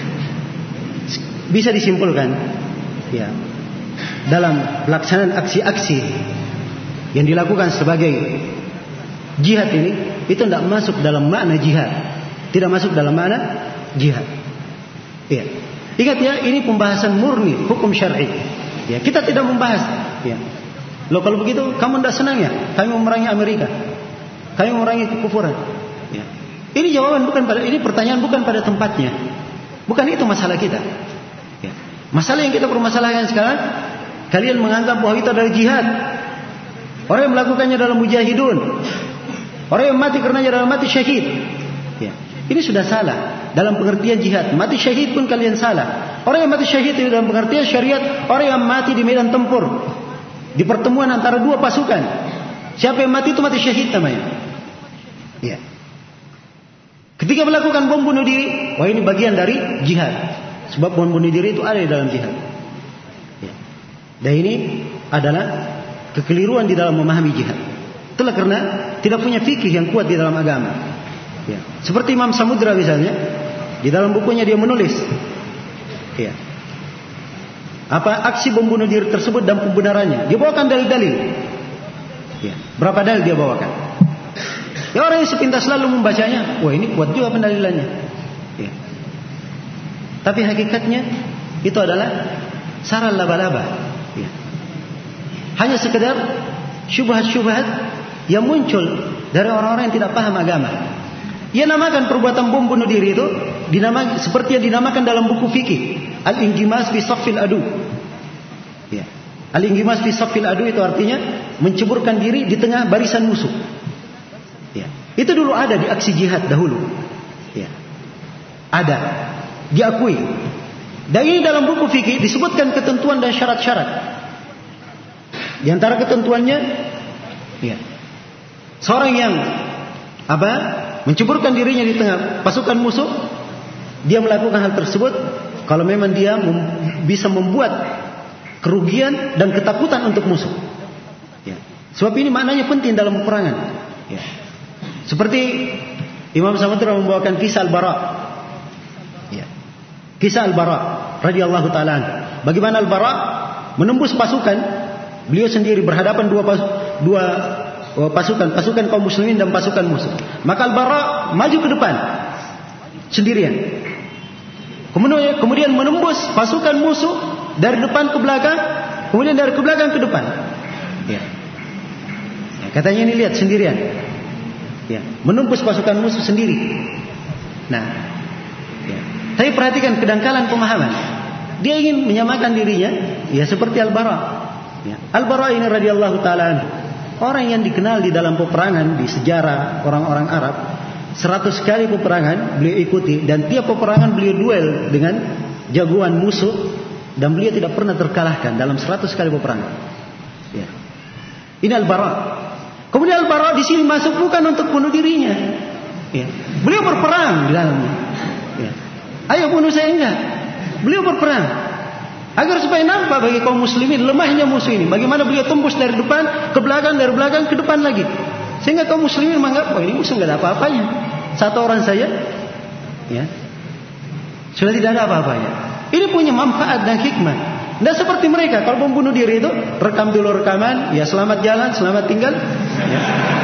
A: bisa disimpulkan ya, dalam pelaksanaan aksi-aksi yang dilakukan sebagai jihad ini, itu tidak masuk dalam makna jihad, tidak masuk dalam makna jihad. Ya. Ingat ya, ini pembahasan murni hukum syar'i. Ya, kita tidak membahas. Ya. Loh kalau begitu kamu tidak senang ya? Kami memerangi Amerika, kami memerangi kekufuran. Ya. Ini jawaban bukan pada, ini pertanyaan bukan pada tempatnya. Bukan itu masalah kita. Masalah yang kita permasalahkan sekarang, kalian menganggap bahwa itu adalah jihad. Orang yang melakukannya adalah mujahidun. Orang yang mati karenanya adalah mati syahid. Ya. Ini sudah salah dalam pengertian jihad. Mati syahid pun kalian salah. Orang yang mati syahid itu dalam pengertian syariat, orang yang mati di medan tempur, di pertemuan antara dua pasukan. Siapa yang mati itu mati syahid namanya. Ya. Ketika melakukan bom bunuh diri, wah ini bagian dari jihad. Sebab bom bunuh diri itu ada di dalam jihad. Ya. Dan ini adalah kekeliruan di dalam memahami jihad. Itulah karena tidak punya fikih yang kuat di dalam agama. Ya. Seperti Imam Samudra misalnya, di dalam bukunya dia menulis, ya, apa aksi bom bunuh diri tersebut dan pembenarannya. Dia bawakan dalil-dalil. Ya. Berapa dalil dia bawakan? Ya, orang yang sepintas selalu membacanya, wah ini kuat juga pendalilannya. Ya. Tapi hakikatnya itu adalah sarang laba-laba. Ya. Hanya sekedar syubhat-syubhat yang muncul dari orang-orang yang tidak paham agama. Ia namakan perbuatan bom bunuh diri itu dinamakan seperti yang dinamakan dalam buku fikih, al-inggimas fi saffil adu. Ya. Al-inggimas fi saffil adu itu artinya menceburkan diri di tengah barisan musuh. Ya. Itu dulu ada di aksi jihad dahulu. Ya. Ada, diakui. Dan ini dalam buku fikih disebutkan ketentuan dan syarat-syarat. Di antara ketentuannya, ya, seorang yang apa menceburkan dirinya di tengah pasukan musuh, dia melakukan hal tersebut kalau memang dia mem- bisa membuat kerugian dan ketakutan untuk musuh. Ya. Sebab ini maknanya penting dalam peperangan. Ya. Seperti Imam Samudra membawakan kisah Al-Bara. Ya. Kisah Al-Bara radhiyallahu taala. Bagaimana Al-Bara menembus pasukan, beliau sendiri berhadapan dua pas, dua pasukan, pasukan kaum muslimin dan pasukan musuh. Maka Al-Bara maju ke depan sendirian. Kemudian, kemudian menembus pasukan musuh dari depan ke belakang, kemudian dari ke belakang ke depan. Ya. Ya, katanya ini lihat sendirian. Ya, menembus pasukan musuh sendiri. Nah, ya. Tapi perhatikan kedangkalan pemahaman. Dia ingin menyamakan dirinya, ya seperti Al-Bara. Ya. Al-Bara ini radhiyallahu taala orang yang dikenal di dalam peperangan di sejarah orang-orang Arab. Seratus kali peperangan beliau ikuti dan tiap peperangan beliau duel dengan jagoan musuh dan beliau tidak pernah terkalahkan dalam seratus kali peperangan. Ya. Ini Al-Bara. Kemudian Al-Bara di sini masuk bukan untuk bunuh dirinya. Ya. Beliau berperang di dalamnya. Ya. Ayo bunuh saya enggak. Beliau berperang agar supaya nampak bagi kaum muslimin lemahnya musuh ini. Bagaimana beliau tembus dari depan ke belakang, dari belakang ke depan lagi. Sehingga kaum muslimin menganggap, oh ini musuh enggak ada apa-apanya. Satu orang saja, ya, sudah tidak ada apa-apanya. Ini punya manfaat dan hikmah. Tidak seperti mereka kalau membunuh diri itu rekam dulu rekaman, ya selamat jalan, selamat tinggal. Ya.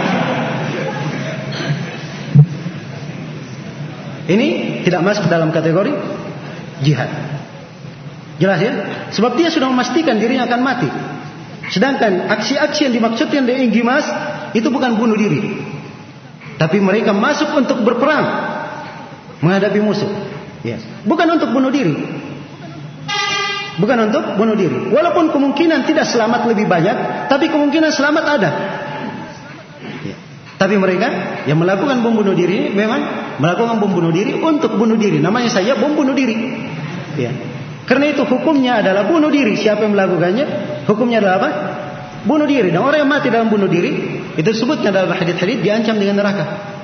A: Ini tidak masuk dalam kategori jihad. Jelas ya? Sebab dia sudah memastikan dirinya akan mati. Sedangkan aksi-aksi yang dimaksudkan dengan inggimas itu bukan bunuh diri, tapi mereka masuk untuk berperang menghadapi musuh. Ya. Bukan untuk bunuh diri. Bukan untuk bunuh diri. Walaupun kemungkinan tidak selamat lebih banyak, tapi kemungkinan selamat ada. Ya. Tapi mereka yang melakukan bom bunuh diri memang melakukan bom bunuh diri untuk bunuh diri. Namanya saja bom bunuh diri. Ya. Karena itu hukumnya adalah bunuh diri. Siapa yang melakukannya, hukumnya adalah apa? Bunuh diri. Dan orang yang mati dalam bunuh diri, itu disebutnya dalam hadits-hadits diancam dengan neraka.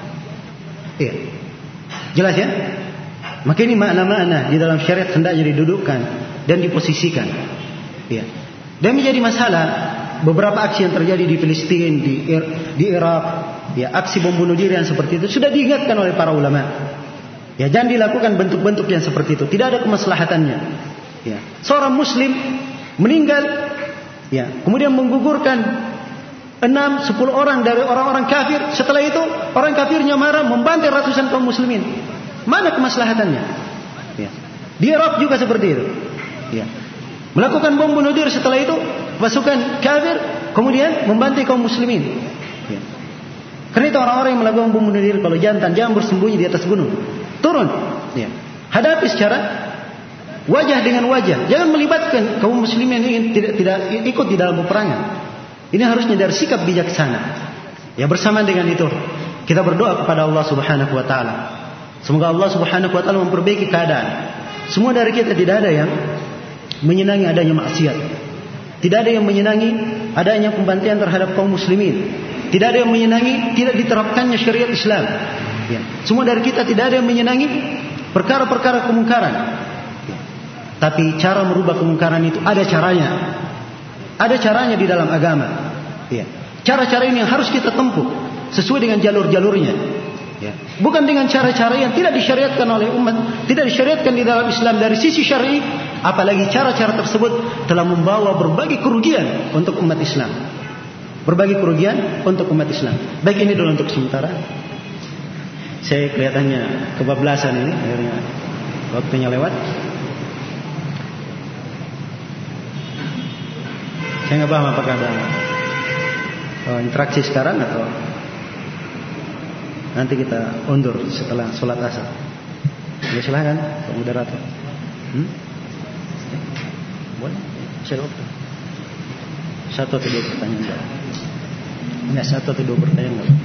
A: Iya. Jelas ya? Maka ini makna-makna di dalam syariat hendaknya didudukkan dan diposisikan. Iya. Dan menjadi masalah beberapa aksi yang terjadi di Palestina, di di Irak, ya aksi bom bunuh diri yang seperti itu sudah diingatkan oleh para ulama. Ya, jangan dilakukan bentuk-bentuk yang seperti itu. Tidak ada kemaslahatannya. Ya. Seorang muslim meninggal, ya, kemudian menggugurkan enam, sepuluh orang dari orang-orang kafir. Setelah itu orang kafirnya marah membantai ratusan kaum muslimin. Mana kemaslahatannya? Ya. Di Irak juga seperti itu. Ya. Melakukan bom bunuh diri, setelah itu pasukan kafir kemudian membantai kaum muslimin. Ya. Karena itu orang-orang yang melakukan bom bunuh diri kalau jantan jangan bersembunyi di atas gunung. Turun. Ya. Hadapi secara wajah dengan wajah. Jangan melibatkan kaum muslimin yang ingin tidak tidak ikut di dalam peperangan. Ini harusnya dari sikap bijaksana. Ya, bersamaan dengan itu kita berdoa kepada Allah Subhanahu wa taala. Semoga Allah Subhanahu wa taala memperbaiki keadaan. Semua dari kita tidak ada yang menyenangi adanya maksiat. Tidak ada yang menyenangi adanya pembantaian terhadap kaum muslimin. Tidak ada yang menyenangi tidak diterapkannya syariat Islam. Ya. Semua dari kita tidak ada yang menyenangi perkara-perkara kemungkaran. Ya. Tapi cara merubah kemungkaran itu ada caranya. Ada caranya di dalam agama. Ya. Cara-cara ini yang harus kita tempuh sesuai dengan jalur-jalurnya. Ya. Bukan dengan cara-cara yang tidak disyariatkan oleh umat, tidak disyariatkan di dalam Islam dari sisi syar'i, apalagi cara-cara tersebut telah membawa berbagai kerugian untuk umat Islam. Berbagai kerugian untuk umat Islam. Baik, ini dulu untuk sementara. Saya kelihatannya kebablasan ini, akhirnya waktunya lewat. Saya nggak paham apakah ada oh, interaksi sekarang atau nanti kita undur setelah sholat asar? Ya silakan, Pak Moderator. Hmm? Boleh? Saya open. Satu atau dua pertanyaan enggak? Enggak, satu atau dua pertanyaan enggak?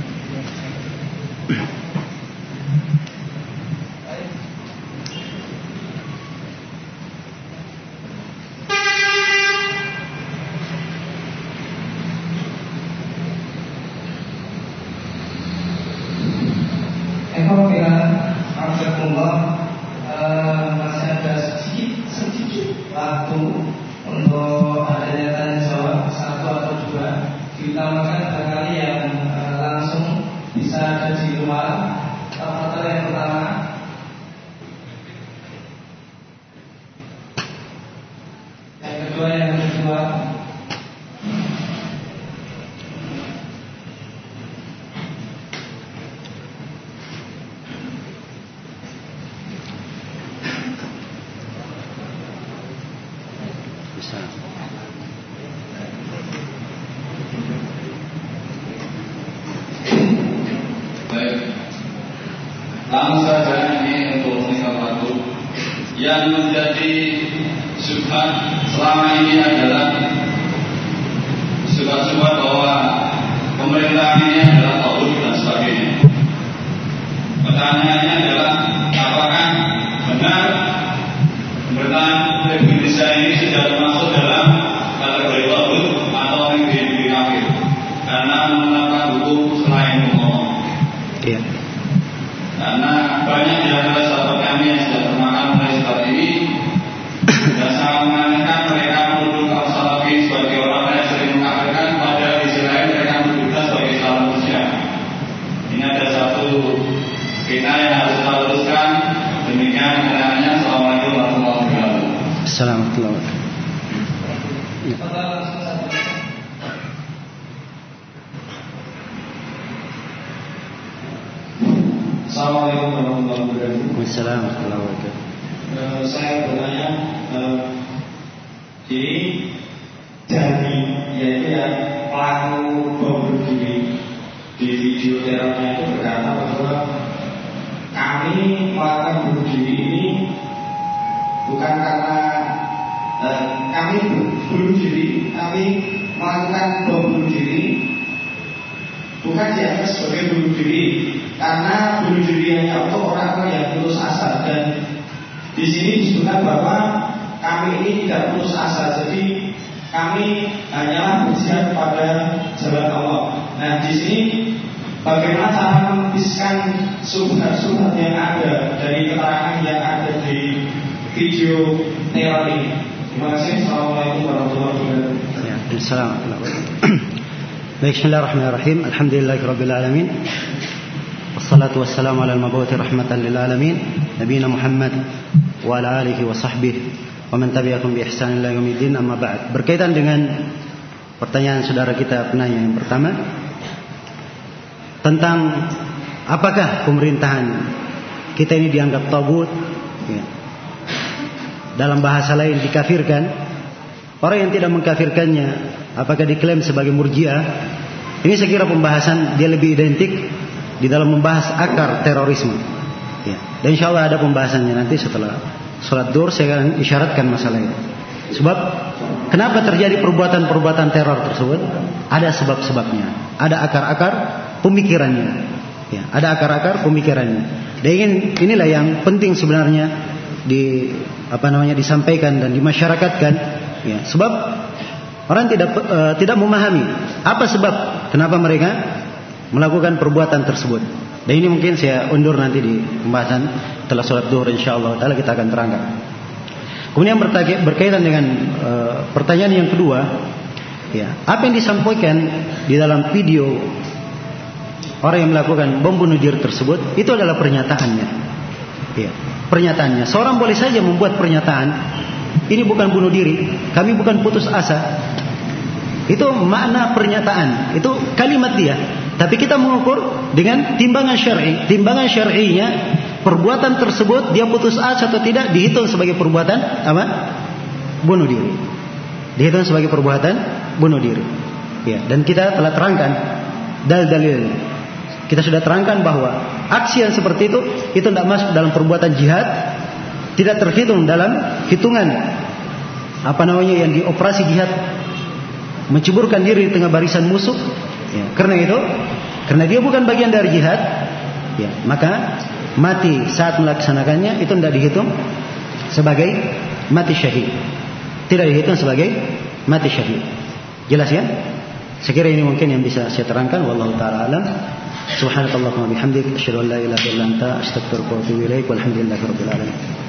B: Langsung saja ini untuk meninggal waktu yang menjadi syubhat selama ini adalah syubhat-syubhat bahwa pemerintah ini adalah tauhid dan sebagainya. Pertanyaannya adalah apakah benar pemerintahan Republik Indonesia ini sudah masuk dalam kategori tauhid atau negeri kafir karena menetapkan hukum selain hukum?
A: Iya.
B: Karena banyak di antara sahabat kami yang sudah termakan oleh sifat ini dan sangat menanyakan mereka menuduh kaum salafi sebagai orang yang sering mengkafirkan, padahal di sisi lain mereka menuduhkan sebagai salah manusia. Ini ada satu fitnah yang harus kita luruskan. Demikian penanya. Assalamualaikum warahmatullahi wabarakatuh.
A: Assalamualaikum warahmatullahi wabarakatuh.
C: Assalamualaikum warahmatullahi wabarakatuh.
A: Assalamualaikum warahmatullahi wabarakatuh.
C: Uh, saya bertanya, uh, ini dari yaitu yang pelaku bom bunuh diri di video terornya itu berkata bahwa kami melakukan bunuh diri ini bukan karena uh, kami bunuh diri, kami melakukan bom bunuh diri bukan dianggap sebagai bunuh diri, karena bunuh diri hanya untuk orang-orang yang putus asa. Dan di sini disebutkan bahwa kami ini tidak putus asa, jadi kami hanyalah berjihad pada jalan Allah. Nah, di sini bagaimana cara mengepiskan subhat-subhat yang ada dari keterangan yang ada di video teror ini? Terima kasih. Assalamualaikum warahmatullahi wabarakatuh.
A: Ya, Assalamualaikum. Baik, bismillahirrahmanirrahim. Alhamdulillahirabbil alamin. Wassalatu wassalamu ala al-mabu'uts rahmatan lil alamin, nabiyina Muhammad wa ala alihi wa sahbihi wa man tabi'ahum bi ihsan ila yaumiddin. Amma ba'd. Berkaitan dengan pertanyaan saudara kita penanya yang pertama tentang apakah pemerintahan kita ini dianggap tagut, ya. Dalam bahasa lain dikafirkan. Orang yang tidak mengkafirkannya apakah diklaim sebagai murjiah? Ini saya kira pembahasan dia lebih identik di dalam membahas akar terorisme, ya. Dan insya Allah ada pembahasannya nanti setelah sholat duhur. Saya akan isyaratkan masalah ini. Sebab kenapa terjadi perbuatan-perbuatan teror tersebut? Ada sebab-sebabnya, ada akar-akar pemikirannya, ya. Ada akar-akar pemikirannya. Dan ingin inilah yang penting sebenarnya di apa namanya disampaikan dan dimasyarakatkan, ya. Sebab orang tidak uh, tidak memahami apa sebab kenapa mereka melakukan perbuatan tersebut. Dan ini mungkin saya undur nanti di pembahasan setelah sholat duhur, insyaallah taala kita akan terangkan. Kemudian berkaitan dengan uh, pertanyaan yang kedua, ya, apa yang disampaikan di dalam video orang yang melakukan bom bunuh diri tersebut itu adalah pernyataannya, ya, pernyataannya. Seorang boleh saja membuat pernyataan, ini bukan bunuh diri, kami bukan putus asa. Itu makna pernyataan, itu kalimat dia. Tapi kita mengukur dengan timbangan syar'i. Timbangan syar'inya, perbuatan tersebut dia putus asa atau tidak dihitung sebagai perbuatan apa? Bunuh diri. Dihitung sebagai perbuatan bunuh diri. Ya, dan kita telah terangkan dalil-dalil. Kita sudah terangkan bahwa aksi yang seperti itu itu tidak masuk dalam perbuatan jihad, tidak terhitung dalam hitungan apa namanya yang dioperasi jihad, menceburkan diri di tengah barisan musuh. Ya, karena itu, karena dia bukan bagian dari jihad, ya, maka mati saat melaksanakannya itu tidak dihitung sebagai mati syahid, tidak dihitung sebagai mati syahid. Jelas ya? Sekiranya ini mungkin yang bisa saya terangkan. Wallahu ta'ala alam. Subhanakallahumma bihamdik asyhadu an la ilaha illa anta astaghfiruka wa atubu ilaik. Walhamdulillahirabbil alamin.